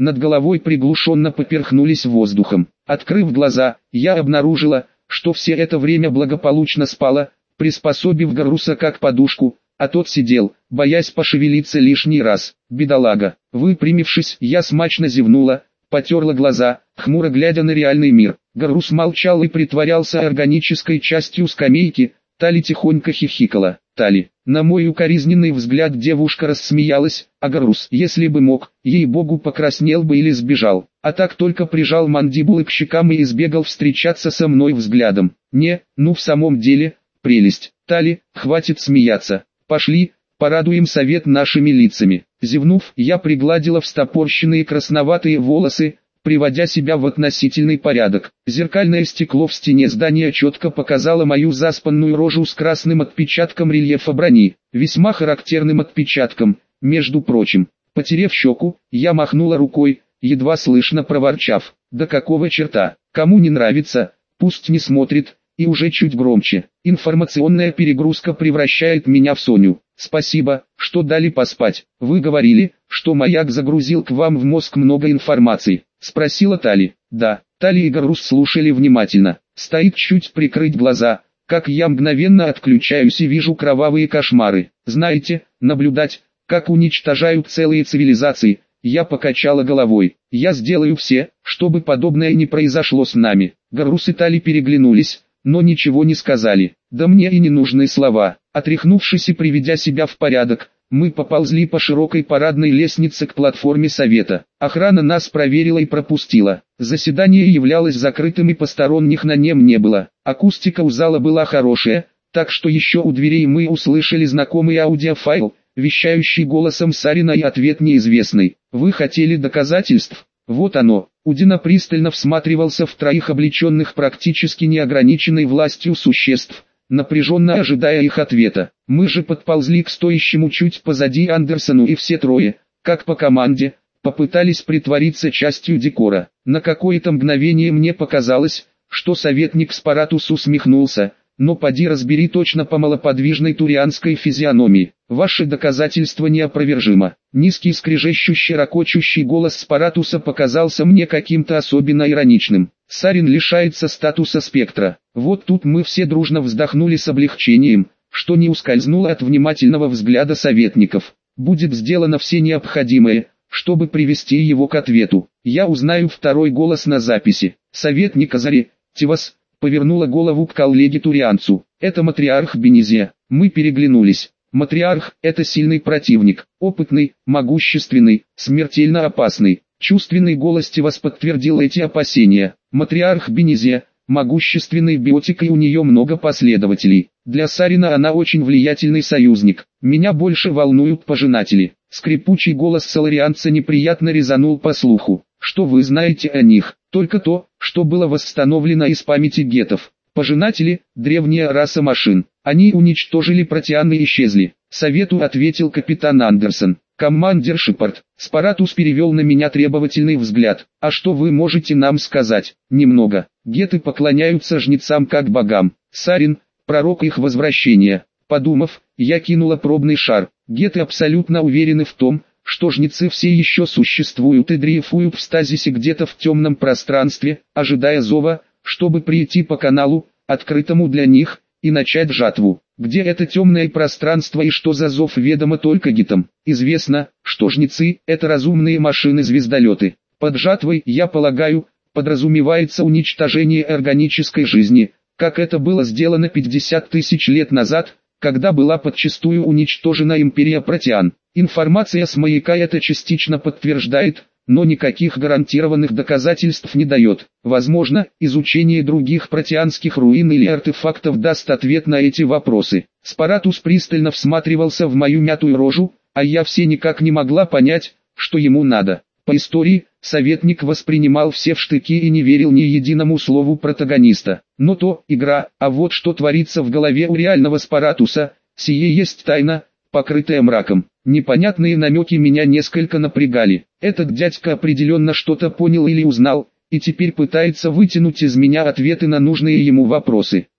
над головой приглушенно поперхнулись воздухом. Открыв глаза, я обнаружила, что все это время благополучно спала, приспособив Гарруса как подушку, а тот сидел, боясь пошевелиться лишний раз. Бедолага. Выпрямившись, я смачно зевнула, потерла глаза, хмуро глядя на реальный мир. Гаррус молчал и притворялся органической частью скамейки. Тали тихонько хихикала. Тали. На мой укоризненный взгляд девушка рассмеялась, а Гаррус, если бы мог, ей-богу, покраснел бы или сбежал. А так только прижал мандибулы к щекам и избегал встречаться со мной взглядом. Не, ну в самом деле, прелесть. Тали, хватит смеяться. Пошли, порадуем совет нашими лицами. Зевнув, я пригладила встопорщенные красноватые волосы, приводя себя в относительный порядок. Зеркальное стекло в стене здания четко показало мою заспанную рожу с красным отпечатком рельефа брони, весьма характерным отпечатком, между прочим. Потерев щеку, я махнула рукой, едва слышно проворчав: «Да какого черта, кому не нравится, пусть не смотрит», и уже чуть громче: «Информационная перегрузка превращает меня в Соню. Спасибо, что дали поспать. Вы говорили, что маяк загрузил к вам в мозг много информации?» — спросила Тали. «Да». Тали и Гаррус слушали внимательно. Стоит чуть прикрыть глаза, как я мгновенно отключаюсь и вижу кровавые кошмары. Знаете, наблюдать, как уничтожают целые цивилизации. Я покачала головой. Я сделаю все, чтобы подобное не произошло с нами. Гаррус и Тали переглянулись, но ничего не сказали. Да мне и не нужны слова. Отряхнувшись и приведя себя в порядок, мы поползли по широкой парадной лестнице к платформе совета. Охрана нас проверила и пропустила. Заседание являлось закрытым и посторонних на нем не было. Акустика у зала была хорошая, так что еще у дверей мы услышали знакомый аудиофайл, вещающий голосом Сарина, и ответ неизвестный. «Вы хотели доказательств? Вот оно». Удина пристально всматривался в троих облеченных практически неограниченной властью существ, напряженно ожидая их ответа. Мы же подползли к стоящему чуть позади Андерсону, и все трое, как по команде, попытались притвориться частью декора. На какое-то мгновение мне показалось, что советник Спаратус усмехнулся, но поди разбери точно по малоподвижной турианской физиономии. «Ваше доказательство неопровержимо». Низкий скрежещущий ракочущий голос Спаратуса показался мне каким-то особенно ироничным. «Сарин лишается статуса спектра». Вот тут мы все дружно вздохнули с облегчением, что не ускользнуло от внимательного взгляда советников. «Будет сделано все необходимое, чтобы привести его к ответу. Я узнаю второй голос на записи». Советник Азари Тивас повернула голову к коллеге-турианцу. «Это матриарх Бенезия». Мы переглянулись. Матриарх – это сильный противник, опытный, могущественный, смертельно опасный. Чувственный голос Тивас подтвердил эти опасения. Матриарх Бенезия – могущественный биотик, и у нее много последователей. Для Сарина она очень влиятельный союзник. Меня больше волнуют пожинатели. Скрипучий голос соларианца неприятно резанул по слуху. «Что вы знаете о них?» «Только то, что было восстановлено из памяти гетов. Пожинатели – древняя раса машин. Они уничтожили протеан и исчезли». Совету ответил капитан Андерсон. «Командир Шепард». Спаратус перевел на меня требовательный взгляд. «А что вы можете нам сказать?» «Немного. Геты поклоняются жнецам как богам. Сарин – пророк их возвращения». Подумав, я кинула пробный шар. Геты абсолютно уверены в том, что жнецы все еще существуют и дрейфуют в стазисе где-то в темном пространстве, ожидая зова, чтобы прийти по каналу, открытому для них, и начать жатву. Где это темное пространство и что за зов, ведомо только гетам. Известно, что жнецы – это разумные машины-звездолеты. Под жатвой, я полагаю, подразумевается уничтожение органической жизни, как это было сделано 50 тысяч лет назад, когда была подчистую уничтожена империя протеан. Информация с маяка это частично подтверждает, но никаких гарантированных доказательств не дает. Возможно, изучение других протеанских руин или артефактов даст ответ на эти вопросы. Спаратус пристально всматривался в мою мятую рожу, а я все никак не могла понять, что ему надо. По истории, советник воспринимал все в штыки и не верил ни единому слову протагониста. Но то игра, а вот что творится в голове у реального Спаратуса, сие есть тайна, покрытая мраком. Непонятные намеки меня несколько напрягали. Этот дядька определенно что-то понял или узнал, и теперь пытается вытянуть из меня ответы на нужные ему вопросы.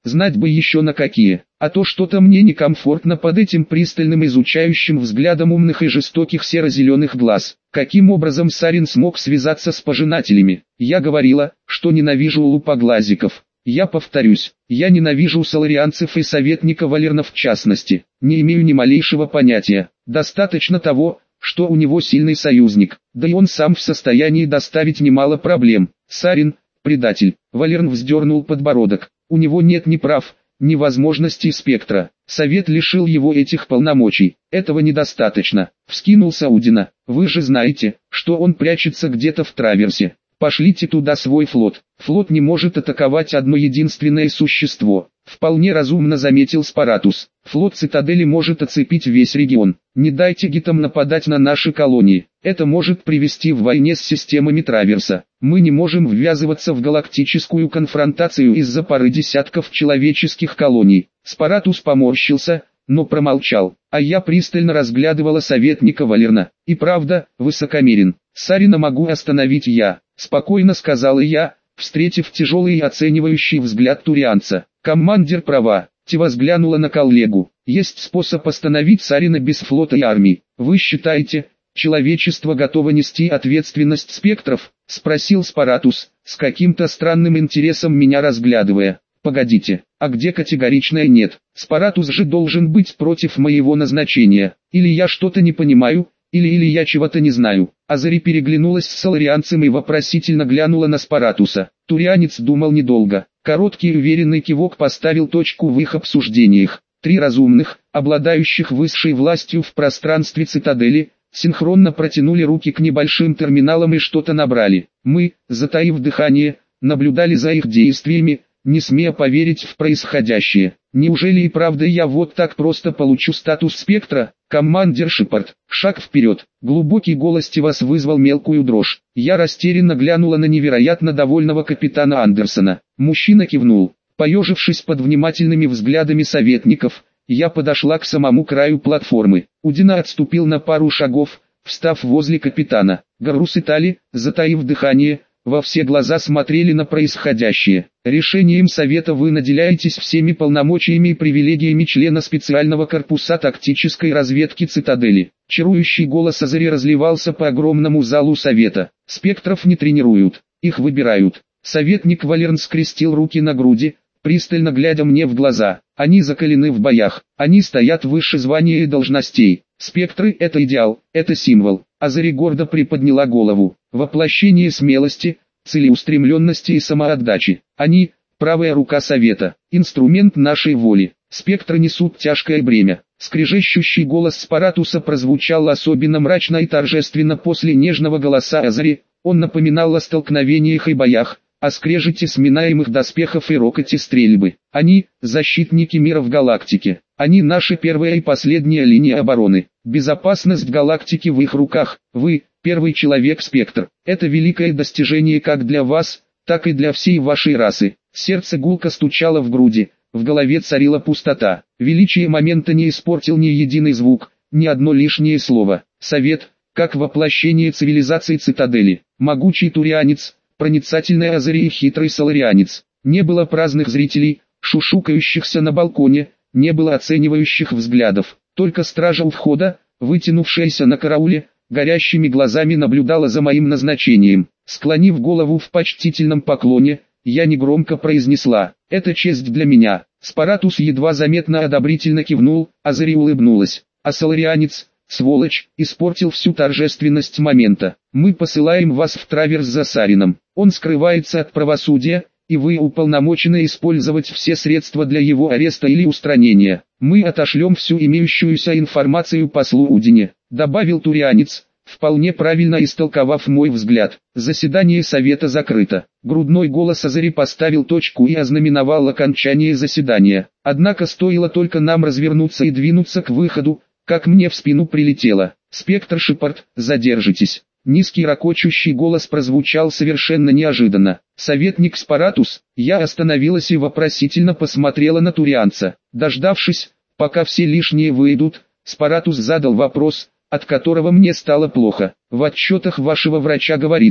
знать бы еще на какие. А то что-то мне некомфортно под этим пристальным изучающим взглядом умных и жестоких серо-зеленых глаз. Каким образом Сарин смог связаться с пожинателями? Я говорила, что ненавижу лупоглазиков. Я повторюсь, я ненавижу соларианцев и советника Валерна в частности. Не имею ни малейшего понятия. Достаточно того, что у него сильный союзник, да и он сам в состоянии доставить немало проблем. Сарин – предатель. Валерн вздернул подбородок. У него нет ни прав, ни возможностей спектра. Совет лишил его этих полномочий. Этого недостаточно. Вскинулся Удина. Вы же знаете, что он прячется где-то в Траверсе. Пошлите туда свой флот. Флот не может атаковать одно единственное существо. Вполне разумно заметил Спаратус. Флот Цитадели может оцепить весь регион. Не дайте гитам нападать на наши колонии. Это может привести в войне с системами Траверса. Мы не можем ввязываться в галактическую конфронтацию из-за пары десятков человеческих колоний. Спаратус поморщился, но промолчал. А я пристально разглядывала советника Валерна. И правда, высокомерен. Сарина могу остановить я, спокойно сказала я, встретив тяжелый и оценивающий взгляд турианца. Командир права. Тива взглянула на коллегу. Есть способ остановить Сарина без флота и армии. Вы считаете, человечество готово нести ответственность спектров? Спросил Спаратус, с каким-то странным интересом меня разглядывая. Погодите, а где категоричное нет? Спаратус же должен быть против моего назначения. Или я что-то не понимаю, или я чего-то не знаю. Азари переглянулась с соларианцем и вопросительно глянула на Спаратуса. Турианец думал недолго. Короткий и уверенный кивок поставил точку в их обсуждениях. Три разумных, обладающих высшей властью в пространстве цитадели, синхронно протянули руки к небольшим терминалам и что-то набрали. Мы, затаив дыхание, наблюдали за их действиями, не смея поверить в происходящее. Неужели и правда я вот так просто получу статус спектра? Командир Шепард, шаг вперед. Глубокий голос Тивас вызвал мелкую дрожь. Я растерянно глянула на невероятно довольного капитана Андерсона. Мужчина кивнул. Поежившись под внимательными взглядами советников, я подошла к самому краю платформы. Удина отступил на пару шагов, встав возле капитана. Гаррус и Тали, затаив дыхание, во все глаза смотрели на происходящее. Решением Совета вы наделяетесь всеми полномочиями и привилегиями члена специального корпуса тактической разведки Цитадели. Чарующий голос Азари разливался по огромному залу Совета. Спектров не тренируют, их выбирают. Советник Валерн скрестил руки на груди, пристально глядя мне в глаза. Они закалены в боях, они стоят выше звания и должностей. Спектры – это идеал, это символ. Азари гордо приподняла голову. Воплощение смелости, целеустремленности и самоотдачи. Они – правая рука Совета, инструмент нашей воли. Спектры несут тяжкое бремя. Скрежещущий голос Спаратуса прозвучал особенно мрачно и торжественно после нежного голоса Азари. Он напоминал о столкновениях и боях, о скрежете сминаемых доспехов и рокоте стрельбы. Они – защитники мира в галактике. Они наша первая и последняя линия обороны. Безопасность галактики в их руках. Вы – первый человек-спектр. Это великое достижение как для вас, так и для всей вашей расы. Сердце гулко стучало в груди, в голове царила пустота. Величие момента не испортил ни единый звук, ни одно лишнее слово. Совет, как воплощение цивилизации Цитадели. Могучий турианец, проницательный Азари и хитрый соларианец. Не было праздных зрителей, шушукающихся на балконе, не было оценивающих взглядов. Только стража у входа, вытянувшаяся на карауле, горящими глазами наблюдала за моим назначением. Склонив голову в почтительном поклоне, я негромко произнесла: «Это честь для меня». Спаратус едва заметно одобрительно кивнул, Азари улыбнулась. А соларианец, сволочь, испортил всю торжественность момента. «Мы посылаем вас в Траверс за Сарином. Он скрывается от правосудия, и вы уполномочены использовать все средства для его ареста или устранения. Мы отошлем всю имеющуюся информацию послу Удине», добавил турианец, вполне правильно истолковав мой взгляд. Заседание Совета закрыто. Грудной голос Азари поставил точку и ознаменовал окончание заседания. Однако стоило только нам развернуться и двинуться к выходу, как мне в спину прилетело: «Спектр Шепард, задержитесь». Низкий ракочущий голос прозвучал совершенно неожиданно. «Советник Спаратус». Я остановилась и вопросительно посмотрела на турианца. Дождавшись, пока все лишние выйдут, Спаратус задал вопрос, от которого мне стало плохо. «В отчетах вашего врача говорится,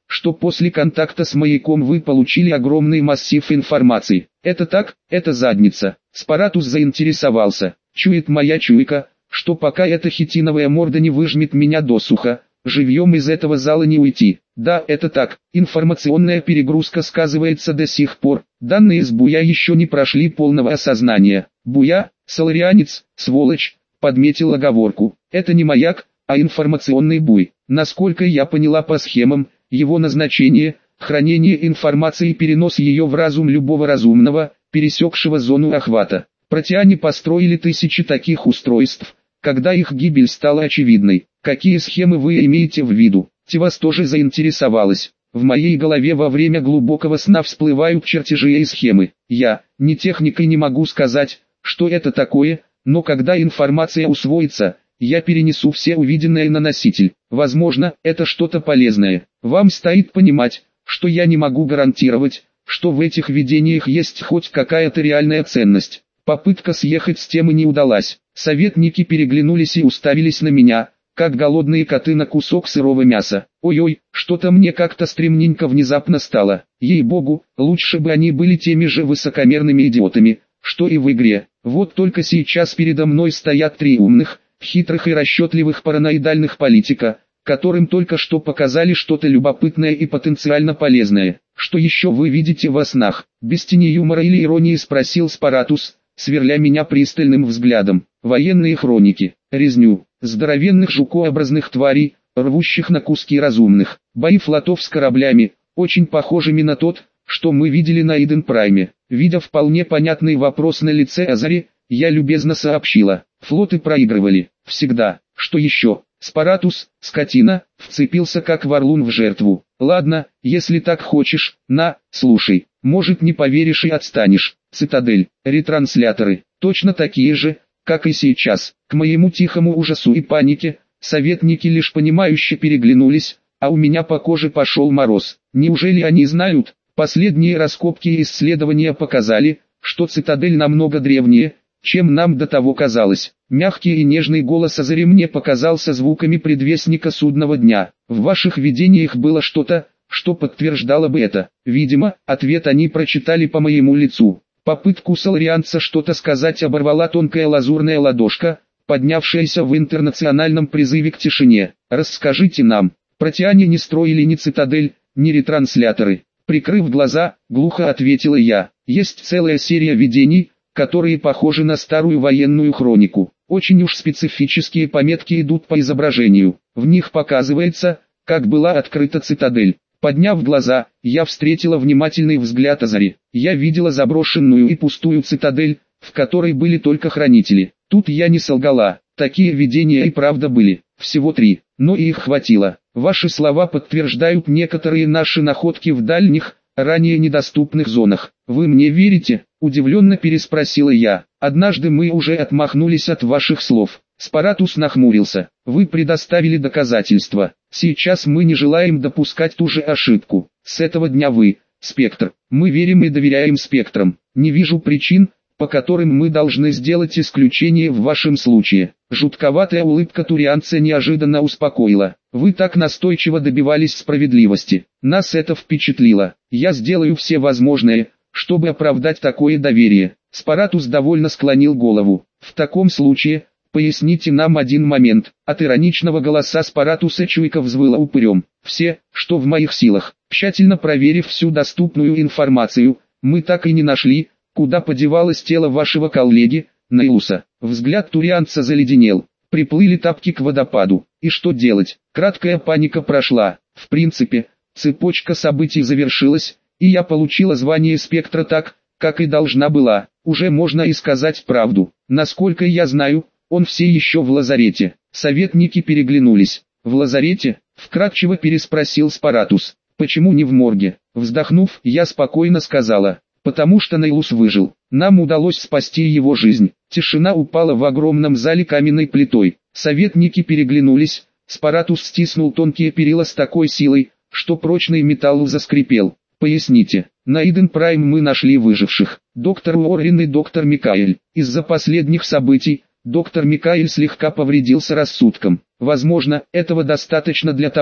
что после контакта с маяком вы получили огромный массив информации. Это так, это задница. Спаратус заинтересовался. Чует моя чуйка, что пока эта хитиновая морда не выжмет меня досуха, живьем из этого зала не уйти. Да, это так, информационная перегрузка сказывается до сих пор. Данные с Буя еще не прошли полного осознания. Буя, соларианец, сволочь, подметил оговорку. Это не маяк, а информационный буй. Насколько я поняла по схемам, его назначение – хранение информации и перенос ее в разум любого разумного, пересекшего зону охвата. Протеане построили тысячи таких устройств, когда их гибель стала очевидной. Какие схемы вы имеете в виду? Тивас тоже заинтересовалась. В моей голове во время глубокого сна всплывают чертежи и схемы. Я, не техник и не могу сказать, что это такое, но когда информация усвоится, я перенесу все увиденное на носитель. Возможно, это что-то полезное. Вам стоит понимать, что я не могу гарантировать, что в этих видениях есть хоть какая-то реальная ценность. Попытка съехать с темы не удалась. Советники переглянулись и уставились на меня, как голодные коты на кусок сырого мяса. Ой-ой, что-то мне как-то стремненько внезапно стало. Ей-богу, лучше бы они были теми же высокомерными идиотами, что и в игре. Вот только сейчас передо мной стоят три умных, хитрых и расчетливых параноидальных политика, которым только что показали что-то любопытное и потенциально полезное. Что еще вы видите во снах? Без тени юмора или иронии спросил Спаратус, сверля меня пристальным взглядом. Военные хроники, резню, здоровенных жукообразных тварей, рвущих на куски разумных, бои флотов с кораблями, очень похожими на тот, что мы видели на Иден Прайме. Видя вполне понятный вопрос на лице Азари, я любезно сообщила: флоты проигрывали, всегда. Что еще? Спаратус, скотина, вцепился как варлун в жертву. Ладно, если так хочешь, слушай, может не поверишь и отстанешь. Цитадель, ретрансляторы, точно такие же, как и сейчас. К моему тихому ужасу и панике, советники лишь понимающе переглянулись, а у меня по коже пошел мороз. Неужели они знают? Последние раскопки и исследования показали, что цитадель намного древнее, чем нам до того казалось. Мягкий и нежный голос Азари мне показался звуками предвестника судного дня. В ваших видениях было что-то, что подтверждало бы это. Видимо, ответ они прочитали по моему лицу. Попытку соларианца что-то сказать оборвала тонкая лазурная ладошка, поднявшаяся в интернациональном призыве к тишине. Расскажите нам. Протеане не строили ни цитадель, ни ретрансляторы. Прикрыв глаза, глухо ответила я. Есть целая серия видений, которые похожи на старую военную хронику. Очень уж специфические пометки идут по изображению. В них показывается, как была открыта цитадель. Подняв глаза, я встретила внимательный взгляд Азари. Я видела заброшенную и пустую цитадель, в которой были только хранители. Тут я не солгала. Такие видения и правда были. Всего 3, но и их хватило. Ваши слова подтверждают некоторые наши находки в дальних, ранее недоступных зонах. Вы мне верите? Удивленно переспросила я. Однажды мы уже отмахнулись от ваших слов. Спаратус нахмурился. Вы предоставили доказательства. Сейчас мы не желаем допускать ту же ошибку. С этого дня вы, Спектр. Мы верим и доверяем Спектрам. Не вижу причин, по которым мы должны сделать исключение в вашем случае. Жутковатая улыбка турианца неожиданно успокоила. Вы так настойчиво добивались справедливости. Нас это впечатлило. Я сделаю все возможное, чтобы оправдать такое доверие. Спаратус довольно склонил голову. В таком случае, поясните нам один момент. От ироничного голоса Спаратуса чуйка взвыла упырем. Все, что в моих силах. Тщательно проверив всю доступную информацию, мы так и не нашли, куда подевалось тело вашего коллеги, Нейлуса. Взгляд турианца заледенел. Приплыли тапки к водопаду. И что делать? Краткая паника прошла. В принципе, цепочка событий завершилась, и я получила звание Спектра так, как и должна была. Уже можно и сказать правду. Насколько я знаю, он все еще в лазарете. Советники переглянулись. В лазарете? Вкратчиво переспросил Спаратус. Почему не в морге? Вздохнув, я спокойно сказала. Потому что Нейлус выжил. Нам удалось спасти его жизнь. Тишина упала в огромном зале каменной плитой. Советники переглянулись. Спаратус стиснул тонкие перила с такой силой, что прочный металл заскрипел. Поясните. На Иден Прайм мы нашли выживших. Доктор Уоррен и доктор Микаэль. Из-за последних событий, доктор Микаэль слегка повредился рассудком. Возможно, этого достаточно для того,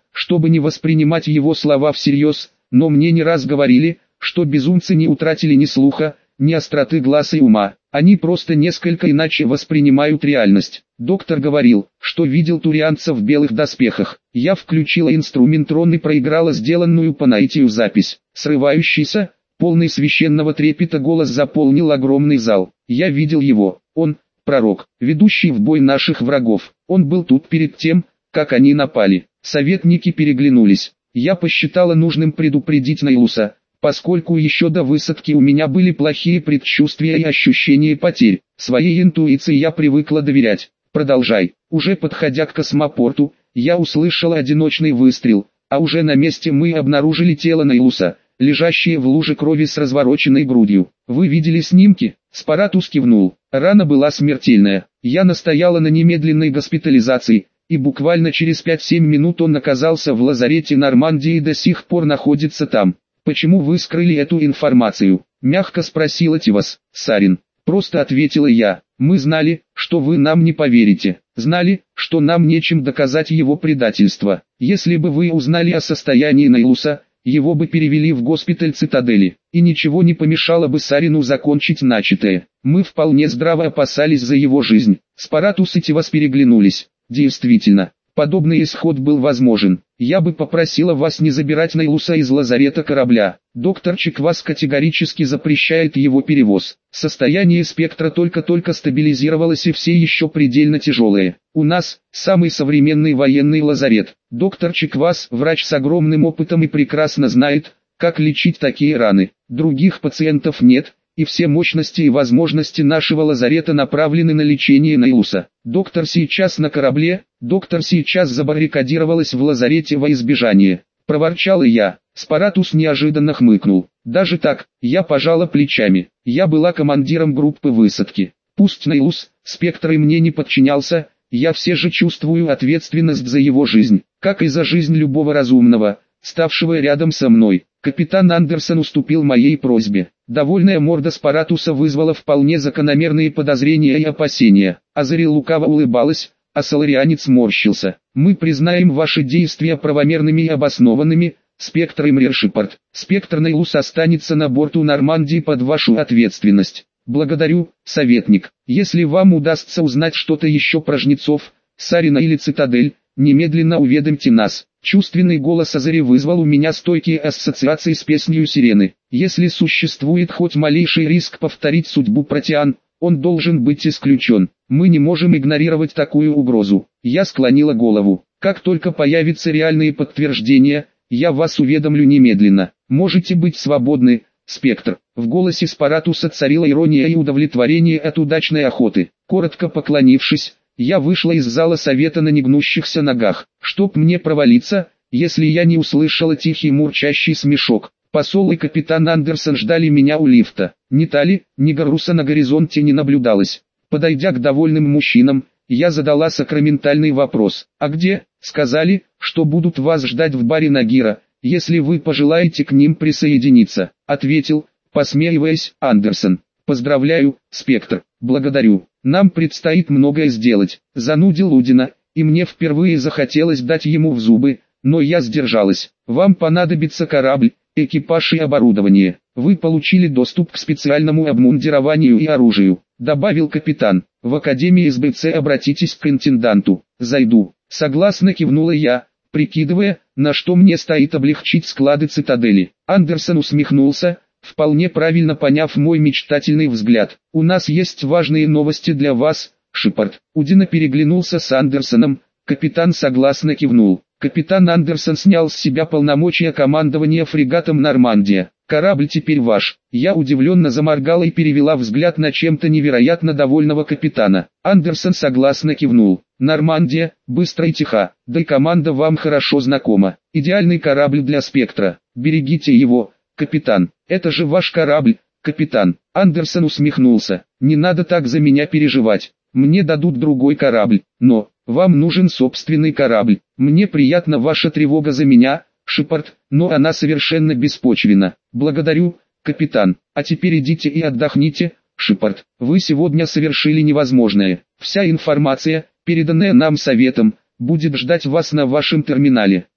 чтобы не воспринимать его слова всерьез, но мне не раз говорили, что безумцы не утратили ни слуха, ни остроты глаза и ума. Они просто несколько иначе воспринимают реальность. Доктор говорил, что видел турианца в белых доспехах. Я включила инструментрон и проиграла сделанную по наитию запись. Срывающийся, полный священного трепета голос заполнил огромный зал. Я видел его. Он, пророк, ведущий в бой наших врагов. Он был тут перед тем, как они напали. Советники переглянулись. Я посчитала нужным предупредить Наилуса, поскольку еще до высадки у меня были плохие предчувствия и ощущение потерь. Своей интуиции я привыкла доверять. Продолжай. Уже подходя к космопорту, я услышала одиночный выстрел, а уже на месте мы обнаружили тело Наилуса, лежащее в луже крови с развороченной грудью. Вы видели снимки? Спаратус кивнул. Рана была смертельная. Я настояла на немедленной госпитализации, и буквально через 5-7 минут он оказался в лазарете Нормандии и до сих пор находится там. «Почему вы скрыли эту информацию?» – мягко спросила Тивас. «Сарин». Просто ответила я. «Мы знали, что вы нам не поверите. Знали, что нам нечем доказать его предательство. Если бы вы узнали о состоянии Наилуса, его бы перевели в госпиталь Цитадели, и ничего не помешало бы Сарину закончить начатое. Мы вполне здраво опасались за его жизнь». Спаратус и Тивас переглянулись. Действительно, подобный исход был возможен. Я бы попросила вас не забирать Наилуса из лазарета корабля. Доктор Чиквас категорически запрещает его перевоз. Состояние спектра только-только стабилизировалось и все еще предельно тяжелое. У нас самый современный военный лазарет. Доктор Чиквас врач с огромным опытом и прекрасно знает, как лечить такие раны. Других пациентов нет, и все мощности и возможности нашего лазарета направлены на лечение Наилуса. Доктор сейчас на корабле, доктор сейчас забаррикадировалась в лазарете во избежание. Проворчал я. Спаратус неожиданно хмыкнул. Даже так, я пожала плечами. Я была командиром группы высадки. Пусть Наилус, спектр и мне не подчинялся, я все же чувствую ответственность за его жизнь, как и за жизнь любого разумного, ставшего рядом со мной. Капитан Андерсон уступил моей просьбе. Довольная морда Спаратуса вызвала вполне закономерные подозрения и опасения. Азари лукаво улыбалась, а Соларианец морщился. «Мы признаем ваши действия правомерными и обоснованными, Спектр и Мрир Шепард. Спектр Наилус останется на борту Нормандии под вашу ответственность. Благодарю, советник. Если вам удастся узнать что-то еще про жнецов, Сарина или Цитадель, немедленно уведомьте нас». Чувственный голос Азари вызвал у меня стойкие ассоциации с песнью сирены. Если существует хоть малейший риск повторить судьбу Протеан, он должен быть исключен. Мы не можем игнорировать такую угрозу. Я склонила голову. Как только появятся реальные подтверждения, я вас уведомлю немедленно. Можете быть свободны, Спектр. В голосе Спаратуса царила ирония и удовлетворение от удачной охоты. Коротко поклонившись, я вышла из зала совета на негнущихся ногах. Чтоб мне провалиться, если я не услышала тихий мурчащий смешок. Посол и капитан Андерсон ждали меня у лифта. Ни Тали, ни Гарруса на горизонте не наблюдалось. Подойдя к довольным мужчинам, я задала сакраментальный вопрос. «А где?» «Сказали, что будут вас ждать в баре Нагира, если вы пожелаете к ним присоединиться», ответил, посмеиваясь, Андерсон. «Поздравляю, Спектр, благодарю. Нам предстоит многое сделать», занудил Удина, и мне впервые захотелось дать ему в зубы, но я сдержалась. «Вам понадобится корабль, экипаж и оборудование. Вы получили доступ к специальному обмундированию и оружию», добавил капитан. «В Академии СБЦ обратитесь к интенданту». «Зайду», согласно кивнула я, прикидывая, на что мне стоит облегчить склады Цитадели. Андерсон усмехнулся, вполне правильно поняв мой мечтательный взгляд. «У нас есть важные новости для вас, Шепард». Удина переглянулся с Андерсоном, капитан согласно кивнул. Капитан Андерсон снял с себя полномочия командования фрегатом «Нормандия». «Корабль теперь ваш». Я удивленно заморгала и перевела взгляд на чем-то невероятно довольного капитана. Андерсон согласно кивнул. «Нормандия, быстро и тихо, да и команда вам хорошо знакома. Идеальный корабль для Спектра. Берегите его, капитан». «Это же ваш корабль, капитан». Андерсон усмехнулся. «Не надо так за меня переживать. Мне дадут другой корабль, но вам нужен собственный корабль. Мне приятна ваша тревога за меня, Шепард, но она совершенно беспочвенна. Благодарю, капитан. А теперь идите и отдохните, Шепард. Вы сегодня совершили невозможное. Вся информация, переданная нам советом, будет ждать вас на вашем терминале».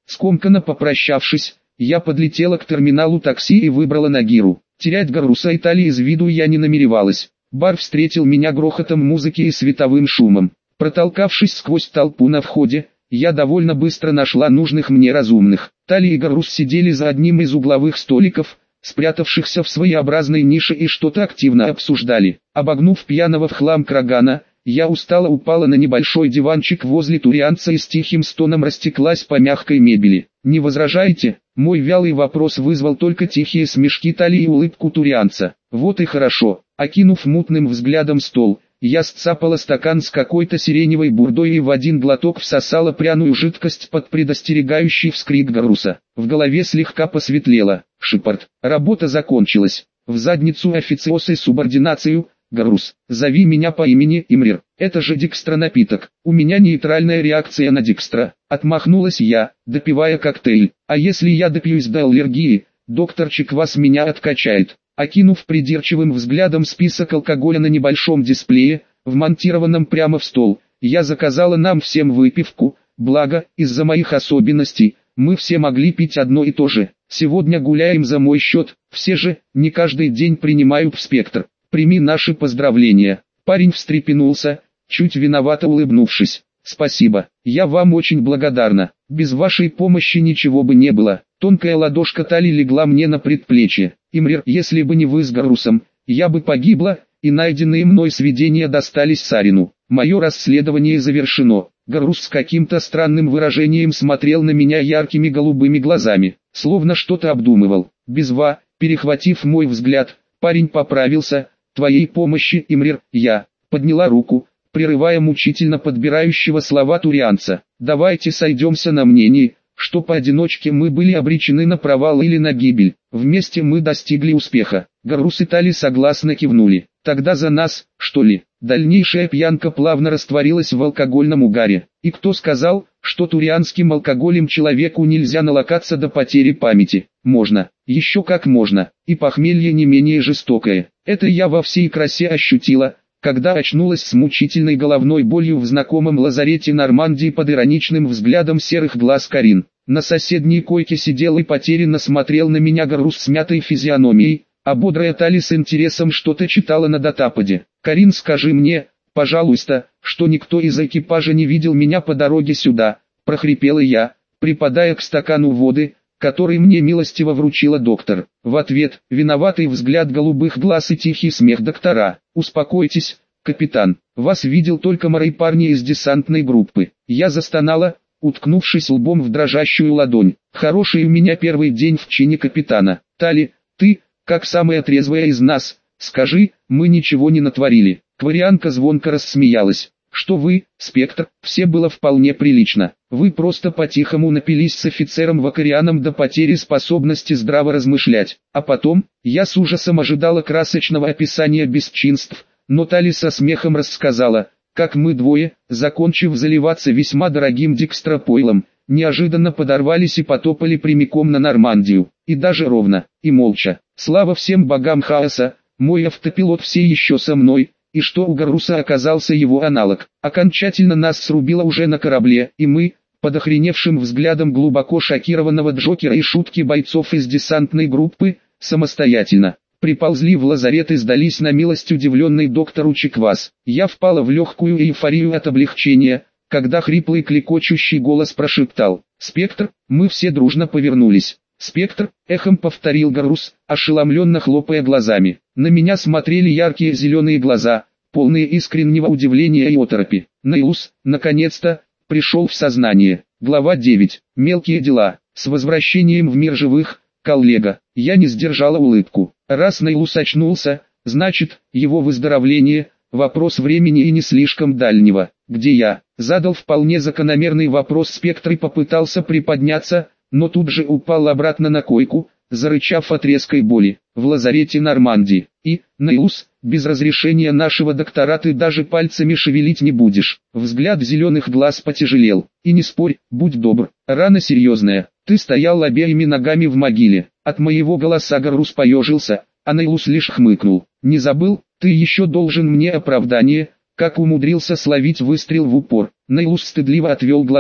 Скомканно попрощавшись, я подлетела к терминалу такси и выбрала Нагиру. Терять Гарруса и Тали из виду я не намеревалась. Бар встретил меня грохотом музыки и световым шумом. Протолкавшись сквозь толпу на входе, я довольно быстро нашла нужных мне разумных. Тали и Гаррус сидели за одним из угловых столиков, спрятавшихся в своеобразной нише, и что-то активно обсуждали. Обогнув пьяного в хлам Крагана, я устало упала на небольшой диванчик возле турианца и с тихим стоном растеклась по мягкой мебели. «Не возражаете?» Мой вялый вопрос вызвал только тихие смешки Тали и улыбку турианца. «Вот и хорошо». Окинув мутным взглядом стол, я сцапала стакан с какой-то сиреневой бурдой и в один глоток всосала пряную жидкость под предостерегающий вскрик Гарруса. В голове слегка посветлело. Шепард. Работа закончилась. В задницу официоз и субординацию. Гаррус, зови меня по имени Имрир. Это же дикстра-напиток. У меня нейтральная реакция на дикстра. Отмахнулась я, допивая коктейль. А если я допьюсь до аллергии, доктор Чиквас меня откачает. Окинув придирчивым взглядом список алкоголя на небольшом дисплее, вмонтированном прямо в стол, я заказала нам всем выпивку, благо, из-за моих особенностей, мы все могли пить одно и то же. Сегодня гуляем за мой счет, все же, не каждый день принимают в спектр. Прими наши поздравления. Парень встрепенулся, чуть виновато улыбнувшись. Спасибо, я вам очень благодарна. Без вашей помощи ничего бы не было. Тонкая ладошка Тали легла мне на предплечье. Имрир, если бы не вы с Гаррусом, я бы погибла, и найденные мной сведения достались Сарину. Мое расследование завершено. Гаррус с каким-то странным выражением смотрел на меня яркими голубыми глазами, словно что-то обдумывал. Безва, перехватив мой взгляд, парень поправился. Твоей помощи, Имрир, я подняла руку, прерывая мучительно подбирающего слова турианца. Давайте сойдемся на мнении, что поодиночке мы были обречены на провал или на гибель. Вместе мы достигли успеха. Гаррус и Тали согласно кивнули. Тогда за нас, что ли? Дальнейшая пьянка плавно растворилась в алкогольном угаре. И кто сказал, что турианским алкоголем человеку нельзя налокаться до потери памяти? Можно, еще как можно, и похмелье не менее жестокое. Это я во всей красе ощутила, когда очнулась с мучительной головной болью в знакомом лазарете Нормандии под ироничным взглядом серых глаз Карин. На соседней койке сидел и потерянно смотрел на меня Гаррус с мятой физиономией, а бодрая Тали с интересом что-то читала на датападе. «Карин, скажи мне, пожалуйста, что никто из экипажа не видел меня по дороге сюда», – прохрипела я, припадая к стакану воды, который мне милостиво вручила доктор. В ответ, виноватый взгляд голубых глаз и тихий смех доктора. «Успокойтесь, капитан, вас видел только морей парни из десантной группы». Я застонала, уткнувшись лбом в дрожащую ладонь. «Хороший у меня первый день в чине капитана. Тали, ты, как самая трезвая из нас, скажи, мы ничего не натворили». Кварианка звонко рассмеялась. «Что вы, Спектр, все было вполне прилично. Вы просто по-тихому напились с офицером Вакарианом до потери способности здраво размышлять. А потом, я с ужасом ожидала красочного описания бесчинств, но Тали со смехом рассказала, как мы двое, закончив заливаться весьма дорогим дикстропойлом, неожиданно подорвались и потопали прямиком на Нормандию. И даже ровно, и молча. Слава всем богам хаоса, мой автопилот все еще со мной». И что у Гарруса оказался его аналог. Окончательно нас срубило уже на корабле, и мы, под охреневшим взглядом глубоко шокированного Джокера и шутки бойцов из десантной группы, самостоятельно приползли в лазарет и сдались на милость удивленной доктору Чиквас. Я впала в легкую эйфорию от облегчения, когда хриплый клекочущий голос прошептал: «Спектр», мы все дружно повернулись. «Спектр», эхом повторил Гаррус, ошеломленно хлопая глазами. На меня смотрели яркие зеленые глаза, полные искреннего удивления и оторопи. Нейлус, наконец-то, пришел в сознание. Глава 9. Мелкие дела. С возвращением в мир живых, коллега. Я не сдержала улыбку. Раз Нейлус очнулся, значит, его выздоровление – вопрос времени и не слишком дальнего. Где я? Задал вполне закономерный вопрос Спектр и попытался приподняться, но тут же упал обратно на койку, зарычав от резкой боли. В лазарете Нормандии. И, Нейлус, без разрешения нашего доктора ты даже пальцами шевелить не будешь. Взгляд зеленых глаз потяжелел. И не спорь, будь добр, рана серьезная. Ты стоял обеими ногами в могиле. От моего голоса Гаррус поежился, а Нейлус лишь хмыкнул. Не забыл, ты еще должен мне оправдание, как умудрился словить выстрел в упор. Нейлус стыдливо отвел глаза.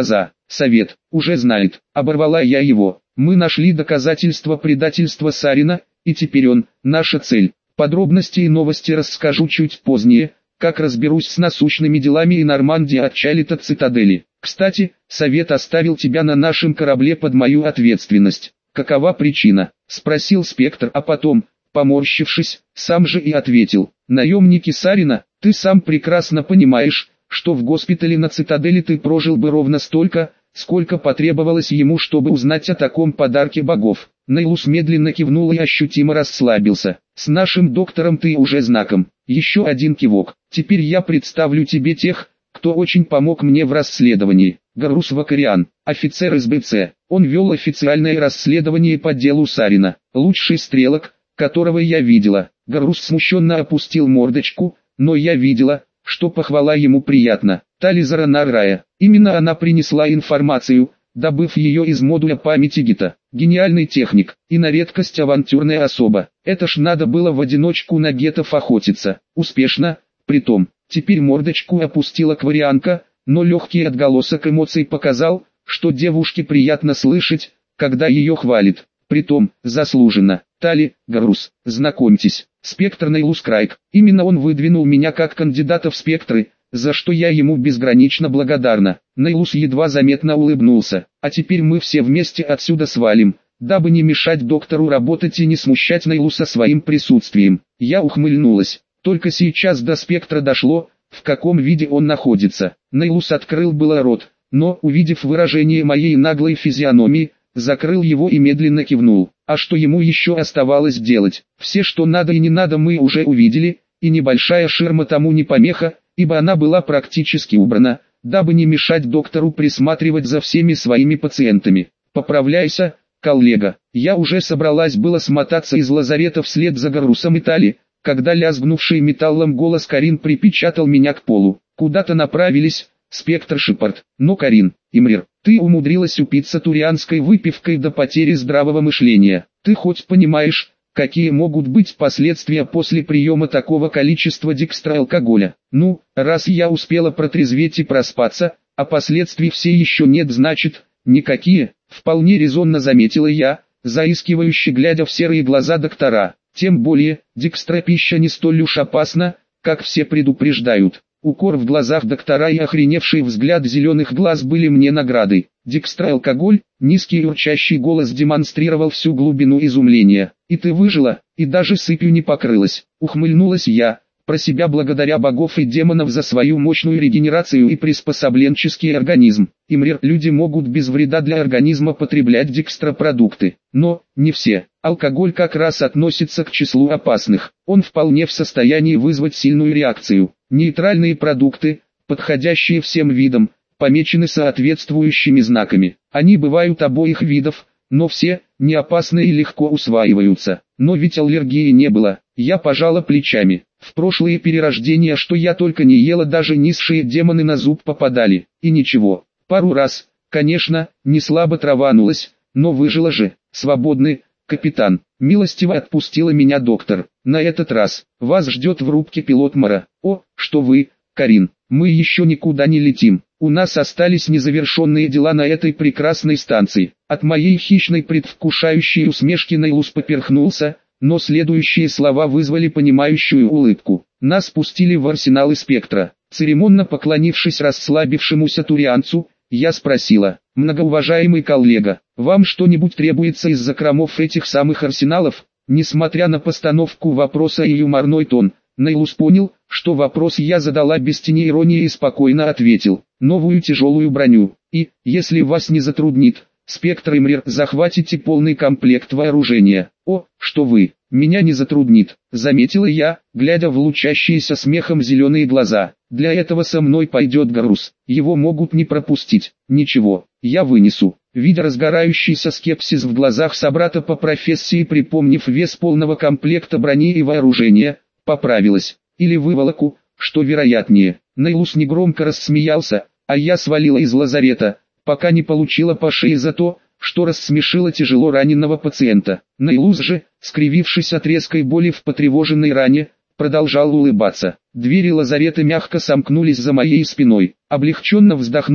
Совет уже знает, оборвала я его. Мы нашли доказательства предательства Сарина, и теперь он наша цель. Подробности и новости расскажу чуть позднее, как разберусь с насущными делами и Нормандия отчалит от цитадели. Кстати, Совет оставил тебя на нашем корабле под мою ответственность. Какова причина? Спросил Спектр, а потом, поморщившись, сам же и ответил. Наемники Сарина, ты сам прекрасно понимаешь, что в госпитале на цитадели ты прожил бы ровно столько, сколько потребовалось ему, чтобы узнать о таком подарке богов. Нейлус медленно кивнул и ощутимо расслабился. С нашим доктором ты уже знаком. Еще один кивок. Теперь я представлю тебе тех, кто очень помог мне в расследовании. Гарус Вакариан, офицер СБЦ. Он вел официальное расследование по делу Сарина. Лучший стрелок, которого я видела. Гарус смущенно опустил мордочку, но я видела, что похвала ему приятна. Тализара Наррая. Именно она принесла информацию, добыв ее из модуля памяти Гита. Гениальный техник, и на редкость авантюрная особа. Это ж надо было в одиночку на гетов охотиться. Успешно, притом. Теперь мордочку опустила кварианка, но легкий отголосок эмоций показал, что девушке приятно слышать, когда ее хвалит. Притом, заслуженно. Тали, Гарус, знакомьтесь, Спектр Нейлус Крайк. Именно он выдвинул меня как кандидата в спектры, за что я ему безгранично благодарна. Нейлус едва заметно улыбнулся. А теперь мы все вместе отсюда свалим, дабы не мешать доктору работать и не смущать Нейлуса своим присутствием. Я ухмыльнулась. Только сейчас до Спектра дошло, в каком виде он находится. Нейлус открыл было рот, но, увидев выражение моей наглой физиономии, закрыл его и медленно кивнул. А что ему еще оставалось делать? Все, что надо и не надо, мы уже увидели, и небольшая ширма тому не помеха, ибо она была практически убрана, дабы не мешать доктору присматривать за всеми своими пациентами. Поправляйся, коллега. Я уже собралась было смотаться из лазарета вслед за Гарусом и Тали, когда лязгнувший металлом голос Карин припечатал меня к полу. Куда-то направились, Спектр Шепард. Но Карин, Имрир, ты умудрилась упиться турианской выпивкой до потери здравого мышления. Ты хоть понимаешь, какие могут быть последствия после приема такого количества декстроалкоголя? Ну, раз я успела протрезветь и проспаться, а последствий все еще нет, значит, никакие, вполне резонно заметила я, заискивающе глядя в серые глаза доктора. Тем более, декстропища не столь уж опасна, как все предупреждают. Укор в глазах доктора и охреневший взгляд зеленых глаз были мне наградой. Декстроалкоголь, низкий урчащий голос демонстрировал всю глубину изумления. И ты выжила, и даже сыпью не покрылась. Ухмыльнулась я, про себя благодаря богов и демонов за свою мощную регенерацию и приспособленческий организм. Имрир, люди могут без вреда для организма потреблять декстропродукты, но не все. Алкоголь как раз относится к числу опасных. Он вполне в состоянии вызвать сильную реакцию. Нейтральные продукты, подходящие всем видам, помечены соответствующими знаками. Они бывают обоих видов, но все не опасны и легко усваиваются. Но ведь аллергии не было. Я пожала плечами. В прошлые перерождения, что я только не ела, даже низшие демоны на зуб попадали. И ничего, пару раз, конечно, не слабо траванулась, но выжила же. Свободны, капитан. Милостиво отпустила меня доктор. На этот раз вас ждет в рубке пилот Мара. О, что вы, Карин, мы еще никуда не летим. У нас остались незавершенные дела на этой прекрасной станции. От моей хищной предвкушающей усмешки Нейлус поперхнулся, но следующие слова вызвали понимающую улыбку. Нас пустили в арсенал Спектра. Церемонно поклонившись расслабившемуся турианцу, я спросила: многоуважаемый коллега, вам что-нибудь требуется из закромов этих самых арсеналов? Несмотря на постановку вопроса и юморной тон, Нейлус понял, что вопрос я задала без тени иронии и спокойно ответил: новую тяжелую броню. И, если вас не затруднит, Спектр и Имрир, захватите полный комплект вооружения. О, что вы, меня не затруднит, заметила я, глядя в лучащиеся смехом зеленые глаза. Для этого со мной пойдет Гарус, его могут не пропустить. Ничего, я вынесу. Видя разгорающийся скепсис в глазах собрата по профессии, припомнив вес полного комплекта брони и вооружения, поправилась. Или выволоку, что вероятнее. Нейлус негромко рассмеялся, а я свалила из лазарета, пока не получила по шее за то, что рассмешила тяжело раненого пациента. Нейлус же, скривившись от резкой боли в потревоженной ране, продолжал улыбаться. Двери лазарета мягко сомкнулись за моей спиной. Облегченно вздохнув,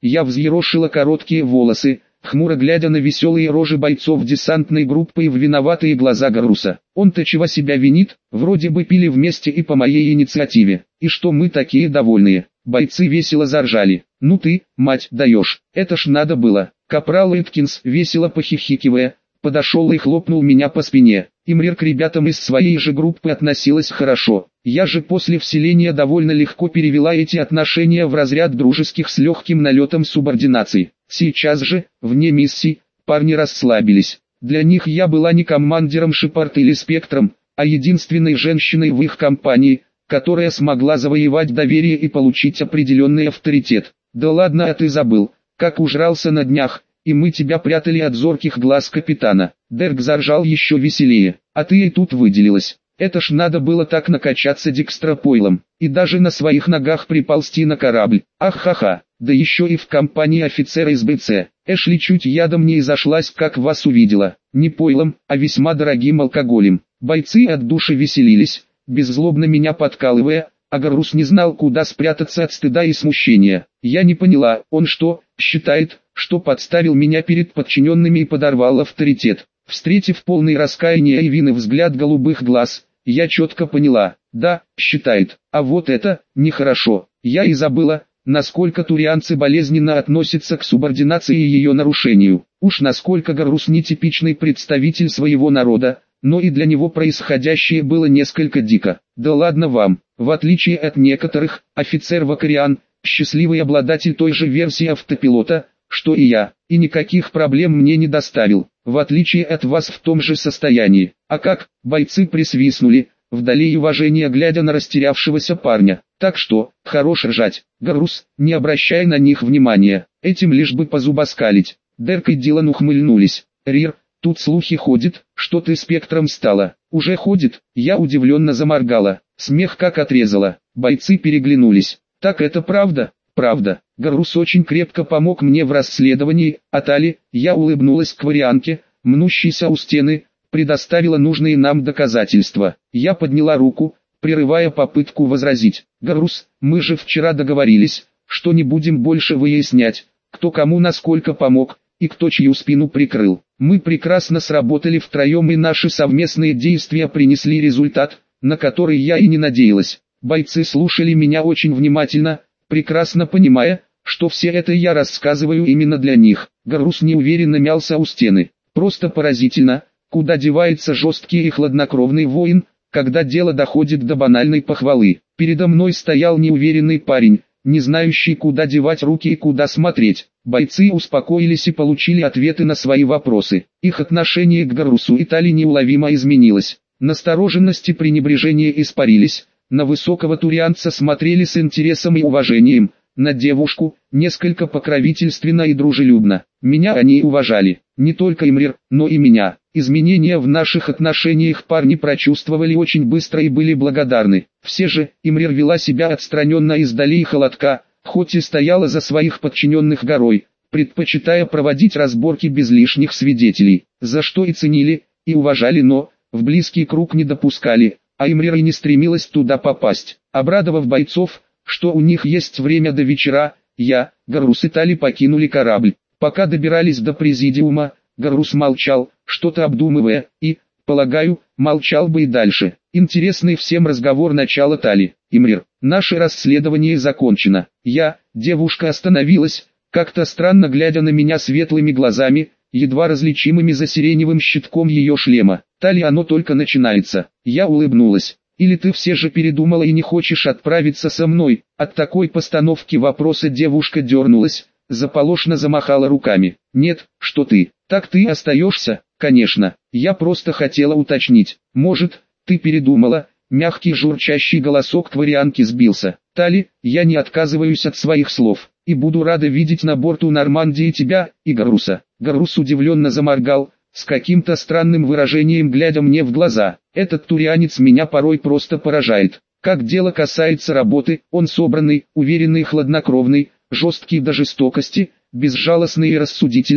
Я взъерошила короткие волосы, хмуро глядя на веселые рожи бойцов десантной группы и в виноватые глаза Гарруса. Он-то чего себя винит, вроде бы пили вместе и по моей инициативе. И что мы такие довольные? Бойцы весело заржали. Ну ты, мать, даешь, это ж надо было. Капрал Эткинс, весело похихикивая, подошел и хлопнул меня по спине. Имрир к ребятам из своей же группы относилась хорошо. Я же после вселения довольно легко перевела эти отношения в разряд дружеских с легким налетом субординации. Сейчас же, вне миссий, парни расслабились. Для них я была не командиром Шепард или Спектром, а единственной женщиной в их компании, которая смогла завоевать доверие и получить определенный авторитет. Да ладно, а ты забыл, как ужрался на днях, и мы тебя прятали от зорких глаз капитана. Дерк заржал еще веселее. А ты и тут выделилась. Это ж надо было так накачаться декстропойлом, и даже на своих ногах приползти на корабль. Ах-ха-ха, да еще и в компании офицера из БЦ. Эшли чуть ядом не изошлась, как вас увидела. Не пойлом, а весьма дорогим алкоголем. Бойцы от души веселились, беззлобно меня подкалывая, а Гаррус не знал, куда спрятаться от стыда и смущения. Я не поняла, он что, считает, что подставил меня перед подчиненными и подорвал авторитет? Встретив полный раскаяния и вины взгляд голубых глаз, я четко поняла, да, считает, а вот это, нехорошо. Я и забыла, насколько турианцы болезненно относятся к субординации и ее нарушению. Уж насколько Гаррус нетипичный представитель своего народа, но и для него происходящее было несколько дико. Да ладно вам, в отличие от некоторых, офицер Вакариан, счастливый обладатель той же версии автопилота, что и я, и никаких проблем мне не доставил, в отличие от вас в том же состоянии. А как, бойцы присвистнули, вдали и уважения глядя на растерявшегося парня. Так что, хорош ржать, Гаррус, не обращай на них внимания, этим лишь бы позубоскалить. Дерк и Дилан ухмыльнулись. Рир, тут слухи ходят, что ты Спектром стала. Уже ходит? Я удивленно заморгала, смех как отрезала. Бойцы переглянулись. Так это правда? Правда. Гаррус очень крепко помог мне в расследовании, а Тали, я улыбнулась к варианке, мнущейся у стены, предоставила нужные нам доказательства. Я подняла руку, прерывая попытку возразить. Гаррус, мы же вчера договорились, что не будем больше выяснять, кто кому насколько помог, и кто чью спину прикрыл. Мы прекрасно сработали втроем, и наши совместные действия принесли результат, на который я и не надеялась. Бойцы слушали меня очень внимательно, прекрасно понимая, что все это я рассказываю именно для них. Гаррус неуверенно мялся у стены. Просто поразительно, куда девается жесткий и хладнокровный воин, когда дело доходит до банальной похвалы. Передо мной стоял неуверенный парень, не знающий, куда девать руки и куда смотреть. Бойцы успокоились и получили ответы на свои вопросы. Их отношение к Гаррусу и Тали неуловимо изменилось. Настороженность и пренебрежение испарились. На высокого турианца смотрели с интересом и уважением, на девушку, несколько покровительственно и дружелюбно. Меня они уважали, не только Имрир, но и меня. Изменения в наших отношениях парни прочувствовали очень быстро и были благодарны. Все же, Имрир вела себя отстраненно издали и холодка, хоть и стояла за своих подчиненных горой, предпочитая проводить разборки без лишних свидетелей, за что и ценили, и уважали, но в близкий круг не допускали, а Имрир и не стремилась туда попасть. Обрадовав бойцов, что у них есть время до вечера, я, Гаррус и Тали покинули корабль. Пока добирались до президиума, Гаррус молчал, что-то обдумывая, и, полагаю, молчал бы и дальше. Интересный всем разговор начала Тали. Имрир, наше расследование закончено. Девушка остановилась, как-то странно глядя на меня светлыми глазами, едва различимыми за сиреневым щитком ее шлема. Тали, оно только начинается. Я улыбнулась. Или ты все же передумала и не хочешь отправиться со мной? От такой постановки вопроса девушка дернулась, заполошно замахала руками. Нет, что ты, так ты остаешься? Конечно, я просто хотела уточнить. Может, ты передумала? Мягкий журчащий голосок тварианки сбился. Тали, я не отказываюсь от своих слов, и буду рада видеть на борту Нормандии тебя и Гарруса. Гаррус удивленно заморгал, с каким-то странным выражением глядя мне в глаза. Этот турианец меня порой просто поражает. Как дело касается работы, он собранный, уверенный и хладнокровный, жесткий до жестокости, безжалостный и рассудительный,